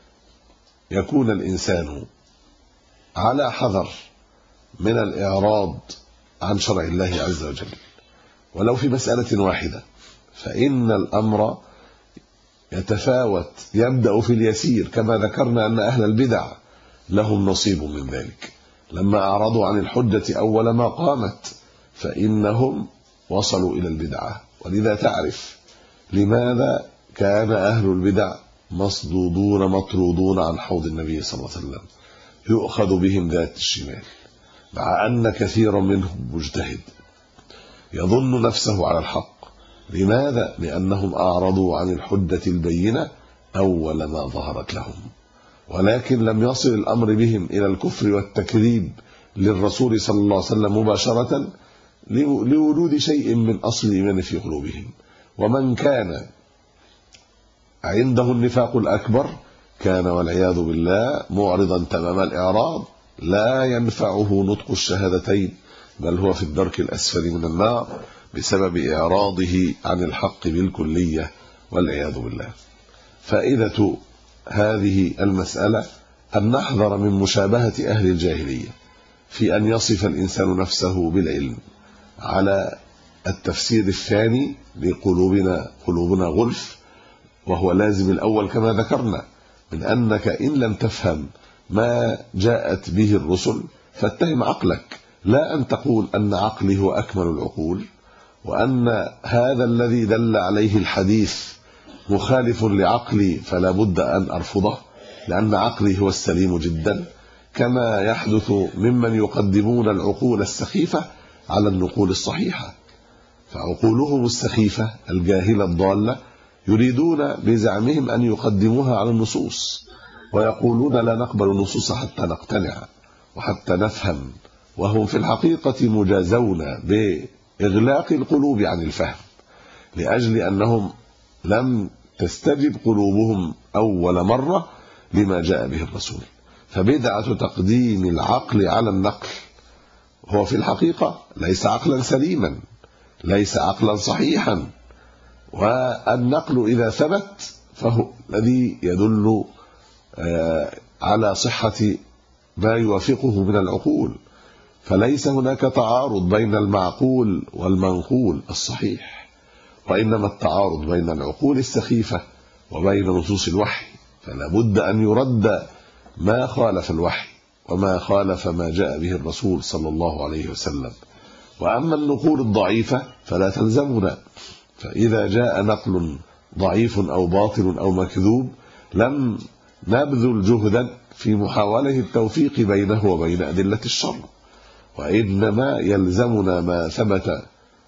يكون الإنسان على حذر من الإعراض عن شرع الله عز وجل ولو في مسألة واحدة، فإن الأمر يتفاوت، يبدأ في اليسير، كما ذكرنا أن أهل البدع لهم نصيب من ذلك. لما أعرضوا عن الحجة أول ما قامت فإنهم وصلوا إلى البدعة. ولذا تعرف لماذا كان أهل البدع مصدودون مطرودون عن حوض النبي صلى الله عليه وسلم، يؤخذ بهم ذات الشمال، مع أن كثيرا منهم مجتهد يظن نفسه على الحق. لماذا؟ لأنهم أعرضوا عن الحجة البينة أول ما ظهرت لهم، ولكن لم يصل الأمر بهم إلى الكفر والتكذيب للرسول صلى الله عليه وسلم مباشرة لوجود شيء من أصل الإيمان في قلوبهم. ومن كان عنده النفاق الأكبر كان والعياذ بالله معرضا تمام الإعراض، لا ينفعه نطق الشهادتين، بل هو في الدرك الأسفل من النار بسبب إعراضه عن الحق بالكلية والعياذ بالله. فائدة هذه المسألة أن نحذر من مشابهة أهل الجاهلية في أن يصف الإنسان نفسه بالعلم على التفسير الثاني لقلوبنا غلف، وهو لازم الأول كما ذكرنا من أنك إن لم تفهم ما جاءت به الرسل فاتهم عقلك، لا أن تقول أن عقلي هو أكمل العقول وأن هذا الذي دل عليه الحديث مخالف لعقلي فلا بد أن أرفضه لأن عقلي هو السليم جدا، كما يحدث ممن يقدمون العقول السخيفة على النقول الصحيحة. فعقولهم السخيفة الجاهلة الضالة يريدون بزعمهم أن يقدموها على النصوص، ويقولون لا نقبل النصوص حتى نقتنع وحتى نفهم، وهم في الحقيقة مجازون بإغلاق القلوب عن الفهم، لأجل أنهم لم تستجب قلوبهم أول مرة لما جاء به الرسول. فبدعة تقديم العقل على النقل هو في الحقيقة ليس عقلا سليما، ليس عقلا صحيحا، والنقل إذا ثبت فهو الذي يدل على صحة ما يوافقه من العقول، فليس هناك تعارض بين المعقول والمنقول الصحيح، وإنما التعارض بين العقول السخيفة وبين نصوص الوحي، فلا بد أن يرد ما خالف الوحي وما خالف ما جاء به الرسول صلى الله عليه وسلم. وأما النقول الضعيفة فلا تلزمنا، فإذا جاء نقل ضعيف أو باطل أو مكذوب لم نبذل جهدا في محاولة التوفيق بينه وبين أدلة الشرع، وإنما يلزمنا ما ثبت.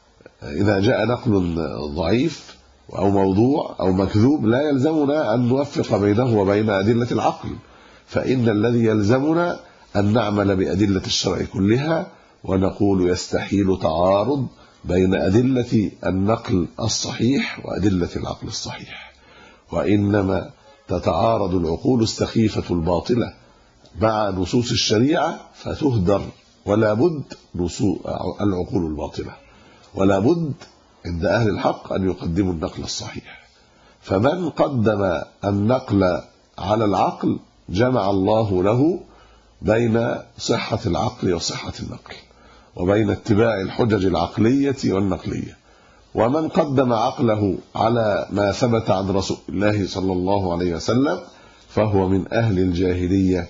إذا جاء نقل ضعيف أو موضوع أو مكذوب لا يلزمنا أن نوفق بينه وبين أدلة العقل، فإن الذي يلزمنا أن نعمل بأدلة الشرع كلها، ونقول يستحيل تعارض بين أدلة النقل الصحيح وأدلة العقل الصحيح، وإنما تتعارض العقول السخيفة الباطلة مع نصوص الشريعة فتهدر، ولا بد العقول الباطلة، ولا بد عند أهل الحق أن يقدموا النقل الصحيح. فمن قدم النقل على العقل جمع الله له بين صحة العقل وصحة النقل، وبين اتباع الحجج العقلية والنقلية. ومن قدم عقله على ما ثبت عن رسول الله صلى الله عليه وسلم فهو من أهل الجاهلية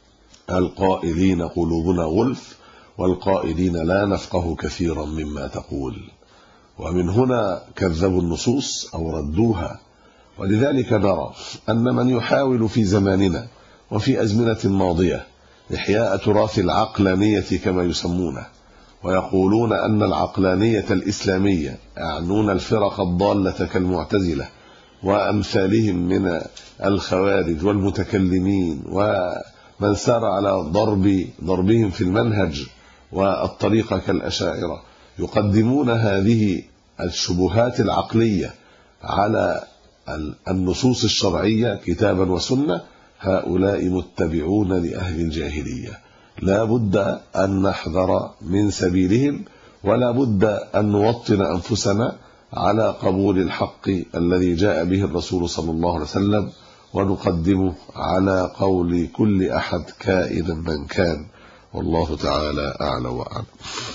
القائلين قلوبنا غلف، والقائلين لا نفقه كثيرا مما تقول. ومن هنا كذبوا النصوص أو ردوها. ولذلك نرى أن من يحاول في زماننا وفي أزمنة ماضية إحياء تراث العقلانية كما يسمونه، ويقولون أن العقلانية الإسلامية يعنون الفرق الضالة كالمعتزلة وأمثالهم من الخوارج والمتكلمين ومن سار على ضربهم في المنهج والطريقة كالأشاعرة، يقدمون هذه الشبهات العقلية على النصوص الشرعية كتابا وسنة. هؤلاء متبعون لأهل الجاهلية، لا بد أن نحذر من سبيلهم ولا بد أن نوطن أنفسنا على قبول الحق الذي جاء به الرسول صلى الله عليه وسلم، ونقدمه على قول كل أحد كائنا من كان، والله تعالى أعلى وأعلم.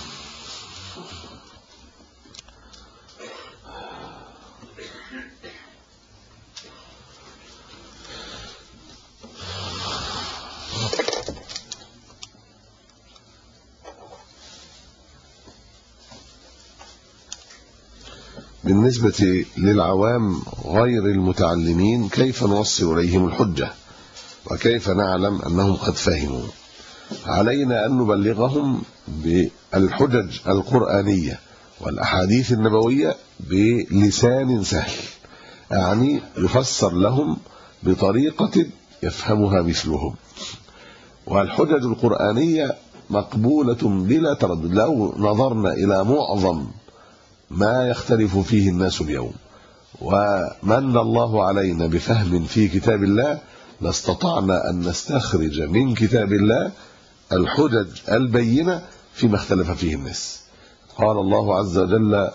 بالنسبة للعوام غير المتعلمين كيف نوصل إليهم الحجة وكيف نعلم أنهم قد فهموا؟ علينا أن نبلغهم بالحجج القرآنية والأحاديث النبوية بلسان سهل، يعني يفسر لهم بطريقة يفهمها مثلهم. والحجج القرآنية مقبولة بلا تردد. لو نظرنا إلى معظم ما يختلف فيه الناس اليوم ومن الله علينا بفهم في كتاب الله، لاستطعنا أن نستخرج من كتاب الله الحجج البينة فيما اختلف فيه الناس. قال الله عز وجل: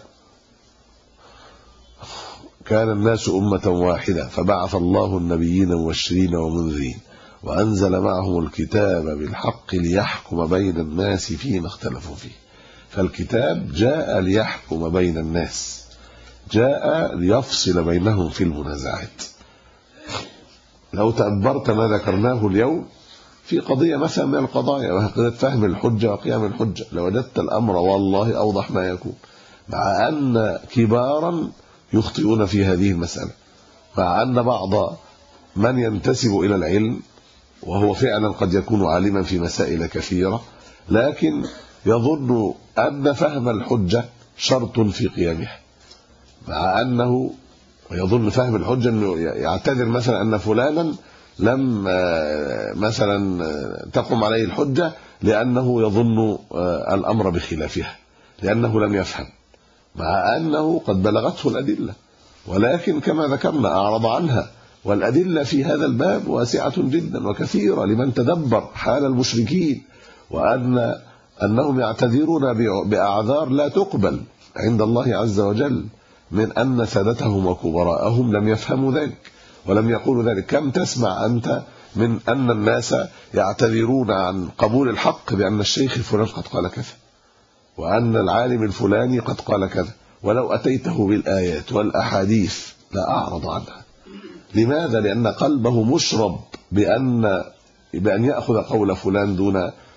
كان الناس أمة واحدة فبعث الله النبيين مبشرين ومنذرين وأنزل معهم الكتاب بالحق ليحكم بين الناس فيما اختلفوا فيه. فالكتاب جاء ليحكم بين الناس، جاء ليفصل بينهم في المنازعات. لو تأبرت ما ذكرناه اليوم في قضية مثلا من القضايا وقضية فهم الحجة وقيام الحجة، لوجدت الأمر والله أوضح ما يكون، مع أن كبارا يخطئون في هذه المسألة، مع أن بعض من ينتسب إلى العلم وهو فعلا قد يكون عالما في مسائل كثيرة، لكن يظن أن فهم الحجة شرط في قيامها، مع أنه يظن فهم الحجة أنه يعتذر مثلا أن فلانا لم مثلا تقم عليه الحجة لأنه يظن الأمر بخلافها، لأنه لم يفهم، مع أنه قد بلغته الأدلة، ولكن كما ذكرنا أعرض عنها. والأدلة في هذا الباب واسعة جدا وكثيرة لمن تدبر حال المشركين، وأنهم يعتذرون بأعذار لا تقبل عند الله عز وجل، من أن سادتهم وكبراءهم لم يفهموا ذلك ولم يقولوا ذلك. كم تسمع أنت من أن الناس يعتذرون عن قبول الحق بأن الشيخ الفلاني قد قال كذا، وأن العالم الفلاني قد قال كذا، ولو أتيته بالآيات والأحاديث لا أعرض عنها. لماذا؟ لأن قلبه مشرب بأن يأخذ قول فلان دون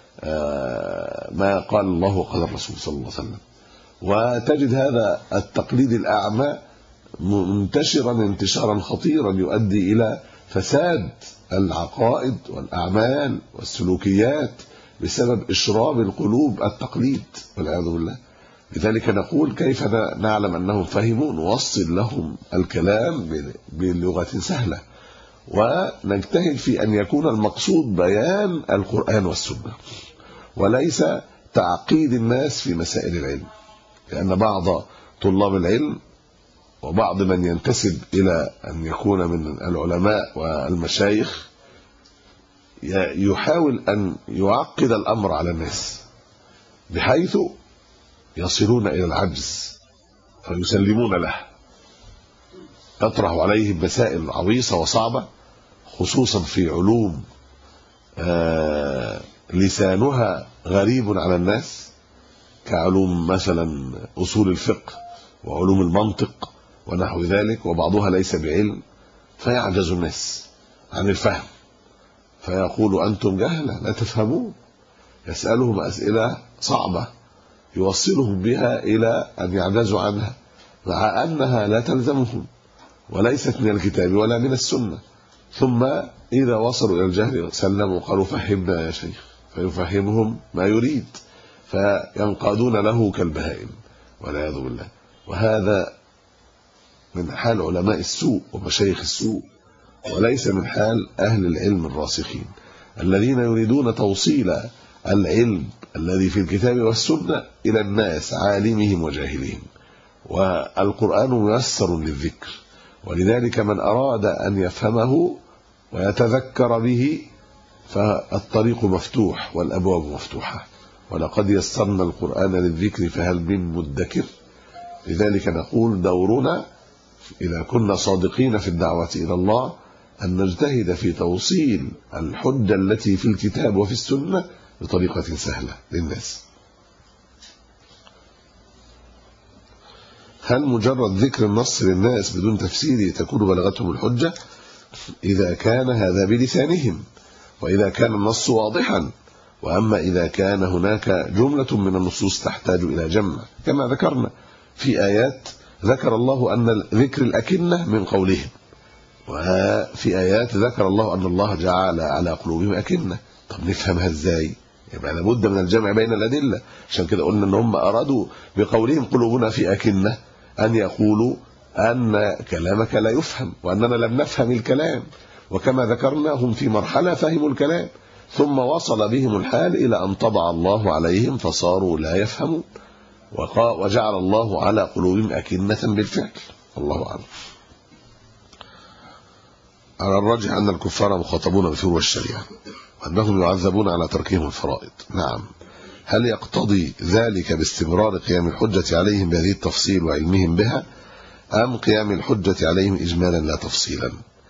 ما قال الله وقال الرسول صلى الله عليه وسلم. وتجد هذا التقليد الأعمى منتشرا انتشارا خطيرا يؤدي إلى فساد العقائد والأعمال والسلوكيات بسبب إشراب القلوب التقليد والعياذ بالله. لذلك نقول كيف نعلم أنهم فهموا؟ نوصل لهم الكلام بلغة سهلة، ونجتهد في أن يكون المقصود بيان القرآن والسنة وليس تعقيد الناس في مسائل العلم. لأن بعض طلاب العلم وبعض من ينتسب إلى أن يكون من العلماء والمشايخ يحاول أن يعقد الأمر على الناس بحيث يصلون إلى العجز فيسلمون له، يطرح عليهم مسائل عويصة وصعبة، خصوصا في علوم لسانها غريب على الناس، كعلوم مثلا أصول الفقه وعلوم المنطق ونحو ذلك، وبعضها ليس بعلم، فيعجز الناس عن الفهم، فيقول أنتم جهلة لا تفهمون. يسألهم أسئلة صعبة يوصلهم بها إلى أن يعجزوا عنها، مع أنها لا تلزمهم وليست من الكتاب ولا من السنة. ثم إذا وصلوا إلى الجهل سلموا وقالوا فهمنا يا شيخ، فيفهمهم ما يريد، فينقادون له كالبهائم والعياذ بالله. وهذا من حال علماء السوء ومشايخ السوء، وليس من حال أهل العلم الراسخين الذين يريدون توصيل العلم الذي في الكتاب والسنة إلى الناس عالمهم وجاهلهم. والقرآن ميسر للذكر، ولذلك من أراد أن يفهمه ويتذكر به فالطريق مفتوح والأبواب مفتوحة، ولقد يسرنا القرآن للذكر فهل من مدكر. لذلك نقول دورنا إذا كنا صادقين في الدعوة إلى الله أن نجتهد في توصيل الحجة التي في الكتاب وفي السنة بطريقة سهلة للناس. هل مجرد ذكر النص للناس بدون تفسيره تكون بلغتهم الحجة؟ إذا كان هذا بلسانهم، وإذا كان النص واضحا. وأما إذا كان هناك جملة من النصوص تحتاج إلى جمع، كما ذكرنا في آيات ذكر الله أن ذكر الأكنة من قولهم، وفي آيات ذكر الله أن الله جعل على قلوبهم أكنة. طب نفهمها إزاي؟ يبقى لابد من الجمع بين الأدلة. عشان كده قلنا أن هم أرادوا بقولهم قلوبنا في أكنة أن يقولوا أن كلامك لا يفهم، وأننا لم نفهم الكلام. وكما ذكرنا هم في مرحلة فهموا الكلام، ثم وصل بهم الحال إلى أن طبع الله عليهم فصاروا لا يفهمون، وجعل الله على قلوبهم أكنة بالفعل. الله أعلم. على الراجح أن الكفار مخاطبون بفروع الشريعة، وأنهم يعذبون على تركهم الفرائض. نعم. هل يقتضي ذلك باستمرار قيام الحجة عليهم بهذه التفصيل وعلمهم بها، أم قيام الحجة عليهم إجمالا لا تفصيلا؟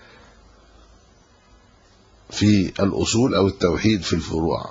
في الأصول أو التوحيد في الفروع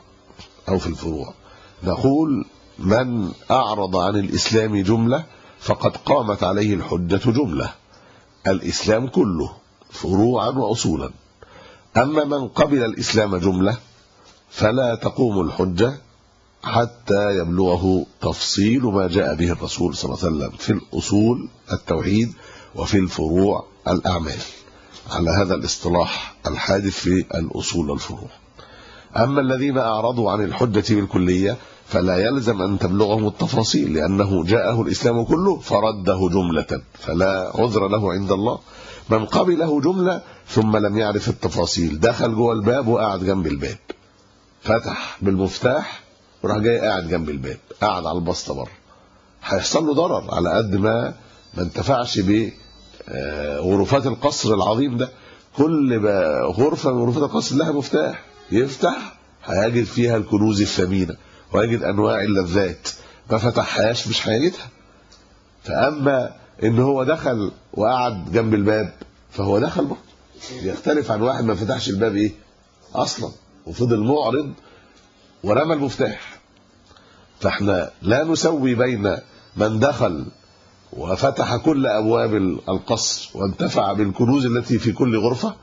نقول من أعرض عن الإسلام جملة فقد قامت عليه الحجة جملة، الإسلام كله فروعا وأصولا. أما من قبل الإسلام جملة فلا تقوم الحجة حتى يبلغه تفصيل ما جاء به الرسول صلى الله عليه وسلم في الأصول التوحيد وفي الفروع الأعمال، على هذا الاصطلاح الحادث في الأصول والفروع. أما الذين أعرضوا عن الحجة بالكلية فلا يلزم أن تبلغهم التفاصيل، لأنه جاءه الإسلام كله فرده جملة، فلا عذر له عند الله. من قبله جملة ثم لم يعرف التفاصيل، دخل جوه الباب وقعد جنب الباب، فتح بالمفتاح وراح جاي قاعد جنب الباب، قاعد على البسطة بره، هيحصل له ضرر على قد ما انتفعش بغرفات القصر العظيم ده. كل غرفة من غرفات القصر لها مفتاح، يفتح هيجد فيها الكنوز الثمينة ويجد أنواع اللذات، ما فتحهاش مش هيجدها. فأما إن هو دخل وقعد جنب الباب فهو دخل بقى، يختلف عن واحد ما فتحش الباب أصلا وفضل معرض ورمى المفتاح. فاحنا لا نسوي بين من دخل وفتح كل أبواب القصر وانتفع بالكنوز التي في كل غرفة،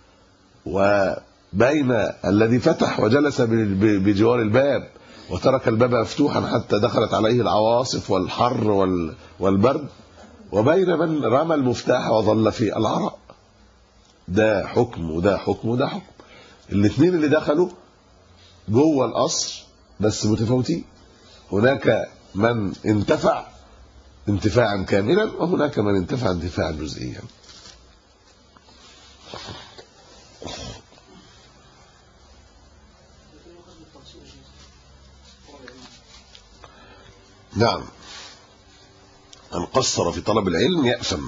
وبين الذي فتح وجلس بجوار الباب وترك الباب مفتوحا حتى دخلت عليه العواصف والحر والبرد، وبين من رمى المفتاح وظل في العراء. ده حكم وده حكم وده حكم. الاثنين اللي دخلوا جوه القصر بس متفاوتين، هناك من انتفع انتفاعا كاملا وهناك من انتفع انتفاعا جزئيا. نعم. من قصر في طلب العلم يأثم.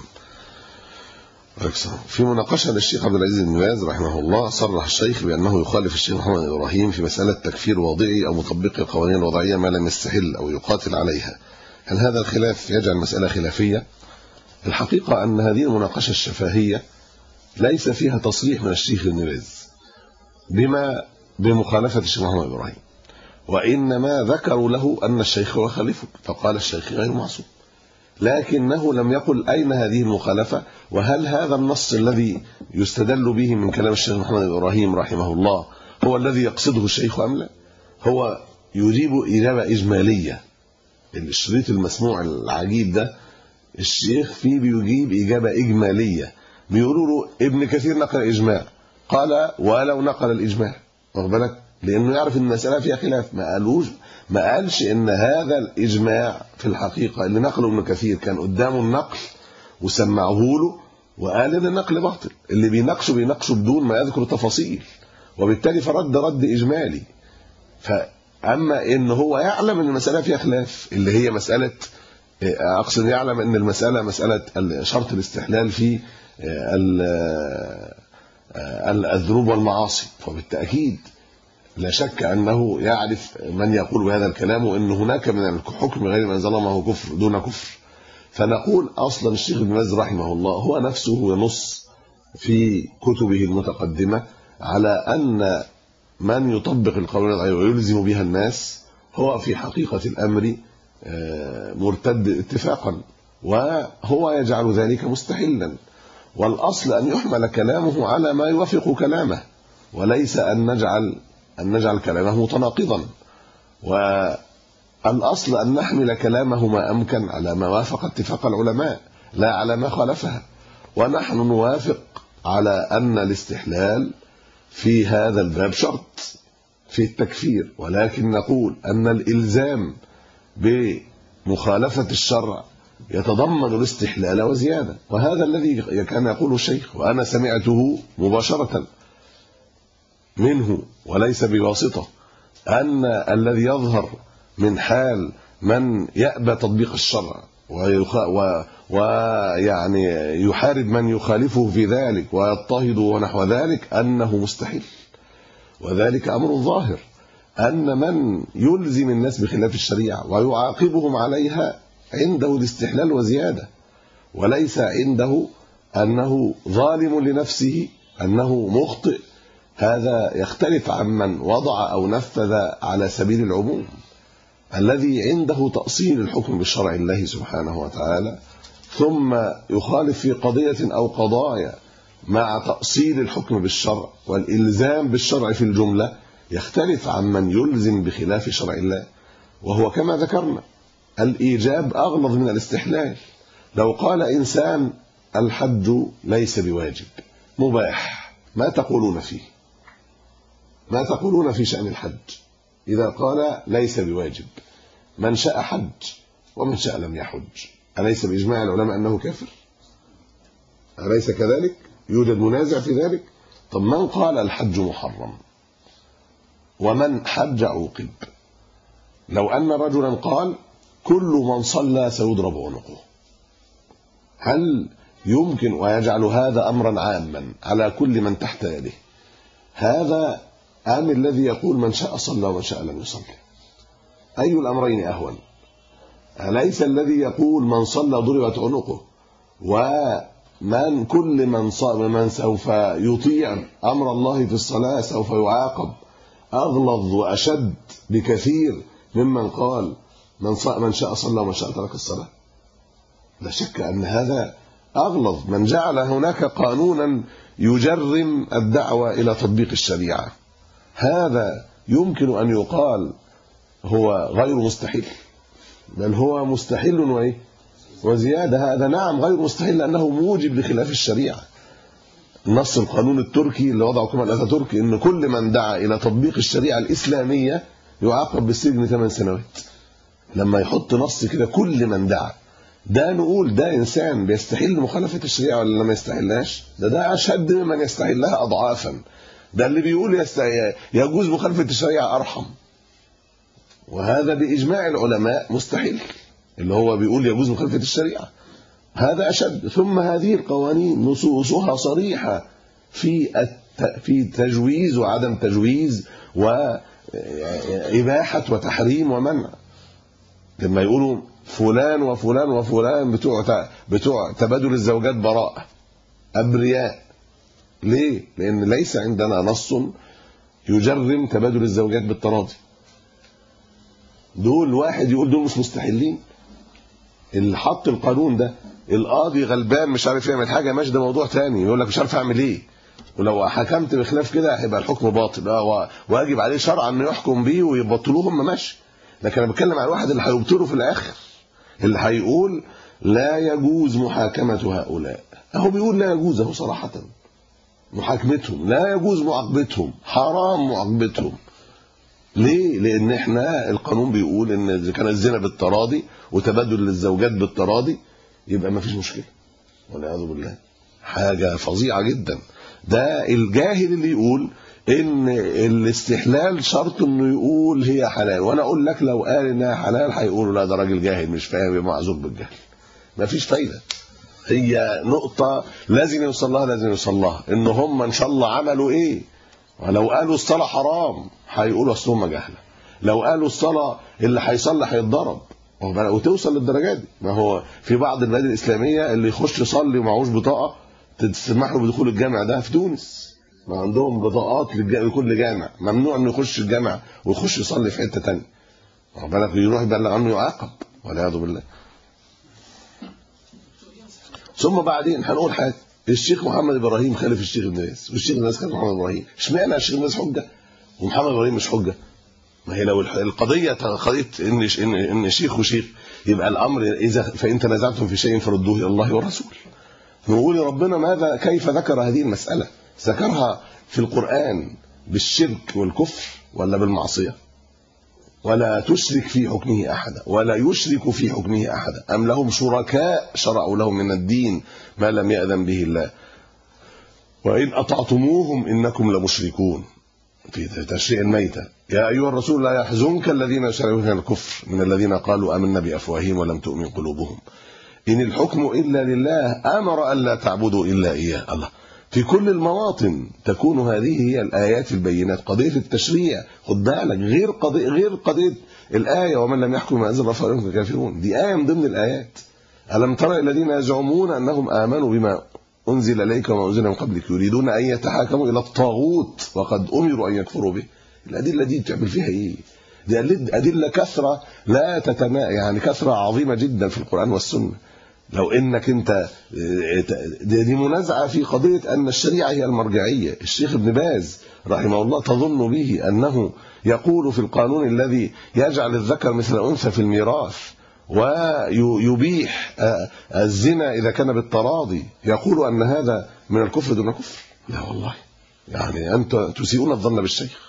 في مناقشة للشيخ عبد العزيز بن باز رحمه الله، صرح الشيخ بأنه يخالف الشيخ محمد إبراهيم في مسألة تكفير واضعي أو مطبق القوانين الوضعية ما لم يستحل أو يقاتل عليها. هل هذا الخلاف يجعل مسألة خلافية؟ الحقيقة أن هذه المناقشة الشفاهية ليس فيها تصريح من الشيخ ابن باز بمخالفة الشيخ محمد إبراهيم، وإنما ذكروا له أن الشيخ هو خليفه فقال الشيخ غير معصوم، لكنه لم يقل أين هذه المخالفة، وهل هذا النص الذي يستدل به من كلام الشيخ محمد إبراهيم رحمه الله هو الذي يقصده الشيخ أم لا. هو يجيب إجابة إجمالية. الشريط المسموع العجيب ده الشيخ فيه بيجيب إجابة إجمالية، بيقولوا له ابن كثير نقل الإجماع، قال ولو نقل الإجماع، واخد بالك، لأنه يعرف أن المسألة فيها خلاف. ما قالش ان هذا الاجماع في الحقيقه اللي نقله ابن كثير كان قدامه النقل وسمعه له وقال ان النقل باطل. اللي بيناقشه بدون ما يذكر تفاصيل، وبالتالي فرد رد اجمالي. فاما ان هو يعلم ان المساله فيها خلاف، اللي هي مساله، اقصد يعلم ان المساله مساله شرط الاستحلال في الذنوب والمعاصي، فبالتاكيد لا شك أنه يعرف من يقول بهذا الكلام وأن هناك من الحكم غير ما أنزل الله ما هو كفر دون كفر. فنقول أصلا الشيخ ابن باز رحمه الله هو نفسه ينص في كتبه المتقدمة على أن من يطبق القوانين ويلزم بها الناس هو في حقيقة الأمر مرتد اتفاقا، وهو يجعل ذلك مستحلا. والأصل أن يحمل كلامه على ما يوافق كلامه، وليس أن نجعل كلامه متناقضا. والأصل أن نحمل كلامه ما أمكن على ما وافق اتفاق العلماء لا على ما خالفها. ونحن نوافق على أن الاستحلال في هذا الباب شرط في التكفير، ولكن نقول أن الإلزام بمخالفة الشرع يتضمن الاستحلال وزيادة. وهذا الذي كان يقوله الشيخ، وأنا سمعته مباشرة منه وليس بواسطة، أن الذي يظهر من حال من يأبى تطبيق الشرع ويعني يحارب من يخالفه في ذلك ويضطهد ونحو ذلك أنه مستحيل. وذلك أمر ظاهر أن من يلزم الناس بخلاف الشريعة ويعاقبهم عليها عنده الاستحلال وزيادة، وليس عنده أنه ظالم لنفسه أنه مخطئ. هذا يختلف عن من وضع أو نفذ على سبيل العموم، الذي عنده تأصيل الحكم بالشرع الله سبحانه وتعالى ثم يخالف في قضية أو قضايا مع تأصيل الحكم بالشرع والإلزام بالشرع في الجملة، يختلف عن من يلزم بخلاف شرع الله. وهو كما ذكرنا الإيجاب أغلظ من الاستحلال. لو قال إنسان الحج ليس بواجب مباح، ما تقولون فيه؟ ما تقولون في شأن الحج إذا قال ليس بواجب؟ من شاء حج ومن شاء لم يحج، أليس بإجماع العلماء أنه كافر؟ أليس كذلك؟ يوجد منازع في ذلك. طب من قال الحج محرم ومن حج عوقب؟ لو أن رجلا قال كل من صلى سيضرب عنقه، هل يمكن ويجعل هذا أمرا عاما على كل من تحت يده؟ هذا أم الذي يقول من شاء صلى ومن شاء لم يصلي؟ أي الأمرين أهون؟ أليس الذي يقول من صلى ضربت عنقه ومن كل من سوف يطيع أمر الله في الصلاة سوف يعاقب أغلظ وأشد بكثير ممن قال من شاء صلى ومن شاء ترك الصلاة؟ لا شك أن هذا أغلظ. من جعل هناك قانونا يجرم الدعوة إلى تطبيق الشريعة، هذا يمكن أن يقال هو غير مستحيل، بل هو مستحيل وزيادة. هذا نعم غير مستحيل لأنه موجب لخلاف الشريعة. نص القانون التركي اللي وضعه كمال أتاتورك إن كل من دعا إلى تطبيق الشريعة الإسلامية يعاقب بالسجن 8 سنوات. لما يحط نص كده كل من دعا، ده نقول ده إنسان بيستحيل مخالفة الشريعة ولا ما يستحيلهاش؟ ده أشد ممن يستحيلها أضعافا. ده اللي بيقول يجوز مخالفة الشريعة أرحم، وهذا بإجماع العلماء مستحيل. اللي هو بيقول يجوز مخالفة الشريعة هذا أشد. ثم هذه القوانين نصوصها صريحة في تجويز وعدم تجويز وإباحة وتحريم ومنع. لما يقولوا فلان وفلان وفلان بتوع تبادل الزوجات براء أبرياء، ليه؟ لأن ليس عندنا نص يجرم تبادل الزوجات بالتراضي. دول واحد يقول دول مش مستحيلين. اللي حط القانون ده القاضي غلبان مش عارف يعمل حاجه، ماشي، ده موضوع تاني. يقول لك مش عارف اعمل ايه، ولو حكمت بخلاف كده هيبقى الحكم باطل واجب عليه شرعا انه يحكم بيه ويبطلوهم، ماشي. لكن انا بتكلم على الواحد اللي هيبطله في الاخر، اللي هيقول لا يجوز محاكمه هؤلاء. اهو بيقول لا يجوز، اهو صراحه محاكمتهم، لا يجوز معاقبتهم، حرام معاقبتهم. ليه؟ لان احنا القانون بيقول ان اذا كان الزنا بالتراضي وتبادل الزوجات بالتراضي يبقى ما فيش مشكله، والعياذ بالله. حاجه فظيعه جدا. ده الجاهل اللي يقول ان الاستحلال شرط انه يقول هي حلال، وانا اقول لك لو قال انها حلال هيقولوا لا ده راجل جاهل مش فاهم، يبقى معذور بالجهل. ما فيش فايده. هي نقطه لازم يوصل لها، ان هم ان شاء الله عملوا ايه ولو قالوا الصلاه حرام هيقولوا اصلهم جهله، لو قالوا الصلاه اللي هيصلي هيتضرب، وتوصل للدرجات دي. ما هو في بعض البلاد الاسلاميه اللي يخش يصلي ومعهوش بطاقه تسمح له بدخول الجامع، ده في تونس ما عندهم بطاقات لكل جامع، ممنوع انه يخش الجامع ويخش يصلي في حته ثانيه، واخد بالك، يروح يبلغ عنه يعاقب والعياذ بالله. ثم بعدين هنقول حاجه، الشيخ محمد ابراهيم خالف الشيخ ابن باز، والشيخ ابن باز خالف محمد ابراهيم، اشمعنى الشيخ ابن باز حجه ومحمد ابراهيم مش حجه؟ ما هي لو القضيه قضيه ان شيخ وشيخ، يبقى الامر اذا فان تنازعتم في شيء فردوه الى الله والرسول. نقول ربنا ماذا كيف ذكر هذه المساله؟ ذكرها في القران بالشرك والكفر ولا بالمعصيه؟ ولا تشرك في حكمه احدا ولا يشرك في حكمه احدا، ام لهم شركاء شرعوا لهم من الدين ما لم يأذن به الله وان اطعتموهم انكم لمشركون في تشريع الميتة. يا ايها الرسول لا يحزنك الذين يسارعون الكفر من الذين قالوا آمنا بافواههم ولم تؤمن قلوبهم ان الحكم الا لله امر الا تعبدوا الا اياه. الله، في كل المواطن تكون هذه هي الآيات البينات. قضية التشريع خد بالك غير قضية الآية ومن لم يحكم ما أنزل الله فأولئك هم الكافرون، دي آية من ضمن الآيات. ألم ترى الذين يزعمون أنهم آمنوا بما أنزل إليك وما أنزل من قبلك يريدون أن يتحاكموا إلى الطاغوت وقد أمروا أن يكفروا به. الأدلة دي بتعمل فيها إيه؟ دي أدلة كثرة لا يعني كثرة عظيمة جدا في القرآن والسنة. لو انك انت دي منازعه في قضيه ان الشريعه هي المرجعيه. الشيخ ابن باز رحمه الله تظن به انه يقول في القانون الذي يجعل الذكر مثل الانثى في الميراث ويبيح الزنا اذا كان بالتراضي، يقول ان هذا من الكفر دون كفر؟ لا والله، يعني انت تسيئون الظن بالشيخ.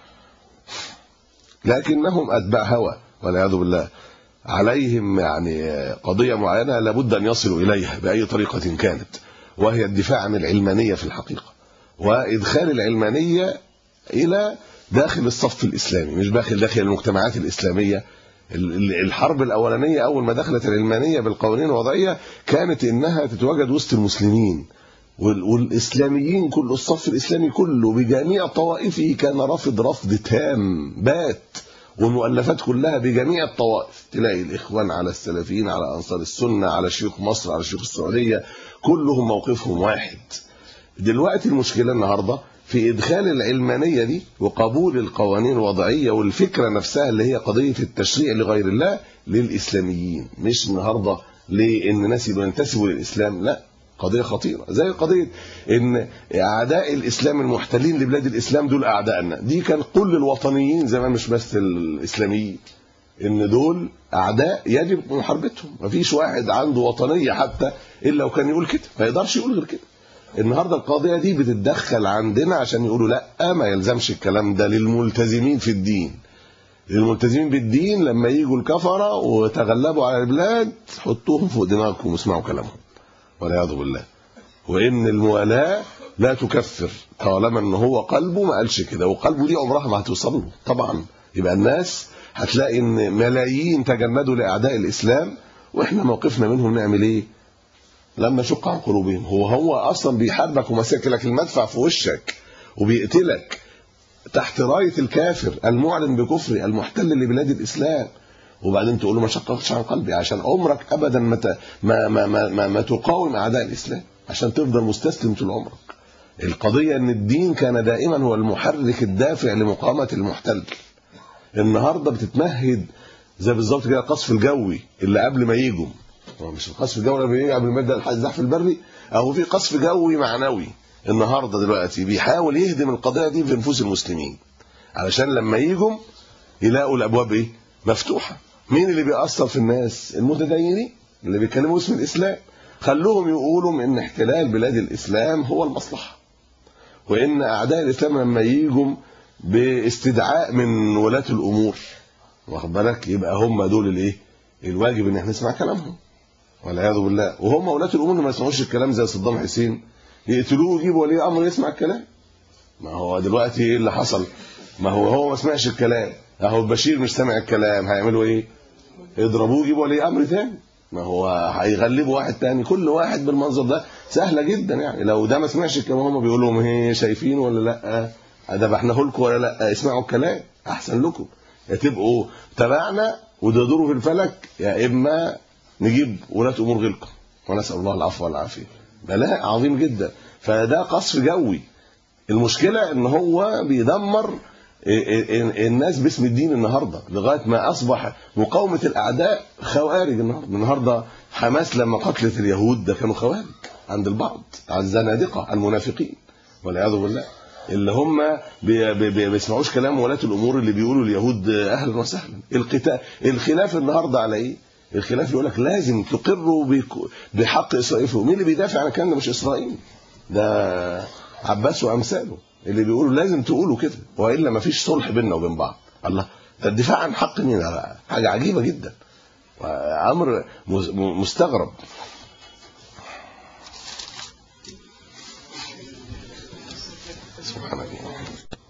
لكنهم اتباع هوى والعياذ بالله، عليهم يعني قضية معينة لابد أن يصلوا إليها بأي طريقة كانت، وهي الدفاع عن العلمانية في الحقيقة، وإدخال العلمانية إلى داخل الصف الإسلامي، مش داخل المجتمعات الإسلامية. الحرب الأولانية أول ما دخلت العلمانية بالقوانين الوضعية كانت إنها تتواجد وسط المسلمين، والإسلاميين كل الصف الإسلامي كله بجميع طوائفه كان رفض تام بات، والمؤلفات كلها بجميع الطوائف، تلاقي الإخوان على السلفيين على أنصار السنة على شيوخ مصر على شيوخ السعودية، كلهم موقفهم واحد. دلوقتي المشكلة النهاردة في إدخال العلمانية دي وقبول القوانين الوضعية والفكرة نفسها اللي هي قضية التشريع لغير الله للإسلاميين، مش النهاردة لأن ناس ينتسبوا للإسلام، لا، قضية خطيرة. زي قضية ان اعداء الاسلام المحتلين لبلاد الاسلام دول اعدائنا، دي كان كل الوطنيين زمان مش بس الاسلاميين، ان دول اعداء يجب محاربتهم. مفيش واحد عنده وطنية حتى الا وكان يقول كده، ما يقدرش يقول غير كده. النهارده القضية دي بتتدخل عندنا عشان يقولوا لا ما يلزمش الكلام ده للملتزمين في الدين. الملتزمين بالدين لما يجوا الكفرة وتغلبوا على البلاد حطوهم فوق دماغكم واسمعوا كلامهم والعياذ بالله. وان الموالاه لا تكفر طالما ان هو قلبه ما قالش كده، وقلبه دي عمرها ما هتوصل له طبعا. يبقى الناس هتلاقي ان ملايين تجندوا لاعداء الاسلام، واحنا موقفنا منهم نعمل ايه؟ لما شق عن قلوبهم. هو اصلا بيحاربك وماسك لك المدفع في وشك وبيقتلك تحت رايه الكافر المعلن بكفره المحتل لبلاد الاسلام، وبعدين تقول له ما شققتش عن قلبي، عشان عمرك ابدا ما تقاوم اعداء الاسلام، عشان تفضل مستسلم طول عمرك. القضيه ان الدين كان دائما هو المحرك الدافع لمقاومه المحتل. النهارده بتتمهد زي بالظبط كده القصف الجوي اللي قبل ما يجوا، مش القصف الجوي اللي بيجي قبل ما يبدا الزحف البري، اهو في قصف جوي معنوي النهارده دلوقتي بيحاول يهدم القضيه دي في نفوس المسلمين، علشان لما يجوا يلاقوا الابواب ايه؟ مفتوحه. مين اللي بيأثر في الناس؟ المتدينين اللي بيتكلموا اسم الاسلام. خلوهم يقولوا ان احتلال بلاد الاسلام هو المصلحه، وان اعداء الاسلام لما ييجوا باستدعاء من ولاة الامور، واخد بالك، يبقى هم دول الايه؟ الواجب ان احنا نسمع كلامهم والعياذ بالله. وهم ولاة الامور ما يسمعوش الكلام زي صدام حسين، يقتلوه ويجيبوا ولي امر يسمع الكلام. ما هو دلوقتي ايه اللي حصل؟ ما هو ما سمعش الكلام، اهو البشير مش سامع الكلام، هيعملوا ايه؟ يضربوه يجيبوا ولي امر ثاني، ما هو هيغلبوا واحد ثاني. كل واحد بالمنظر ده سهله جدا، يعني لو ده ما سمعش الكلام هم بيقولوا لهم ايه شايفين ولا لا؟ ذبحناه لكم ولا لا؟ اسمعوا الكلام احسن لكم، يا تبقوا تبعنا وتدوروا في الفلك، يا اما نجيب ولاة امور غيركم، ونسال الله العفو والعافيه. بلاء عظيم جدا. فده قصف جوي. المشكله ان هو بيدمر الناس باسم الدين النهارده، لغايه ما اصبح مقاومه الاعداء خوارج. النهارده حماس لما قتلت اليهود ده كانوا خوارج عند البعض، عند الزنادقه المنافقين والعياذ بالله، اللي هم بيسمعوش كلام ولاة الامور اللي بيقولوا اليهود اهلا وسهلا. الخلاف النهارده على ايه؟ الخلاف يقول لك لازم تقروا بحق اسرائيل. مين اللي بيدافع عن الكلام ده؟ مش اسرائيل، ده عباس وامثاله اللي بيقولوا لازم تقولوا كده، والا ما فيش صلح بيننا وبين بعض. الله، ده الدفاع عن حق مين؟ حاجه عجيبه جدا، امر مستغرب. سبحان الله.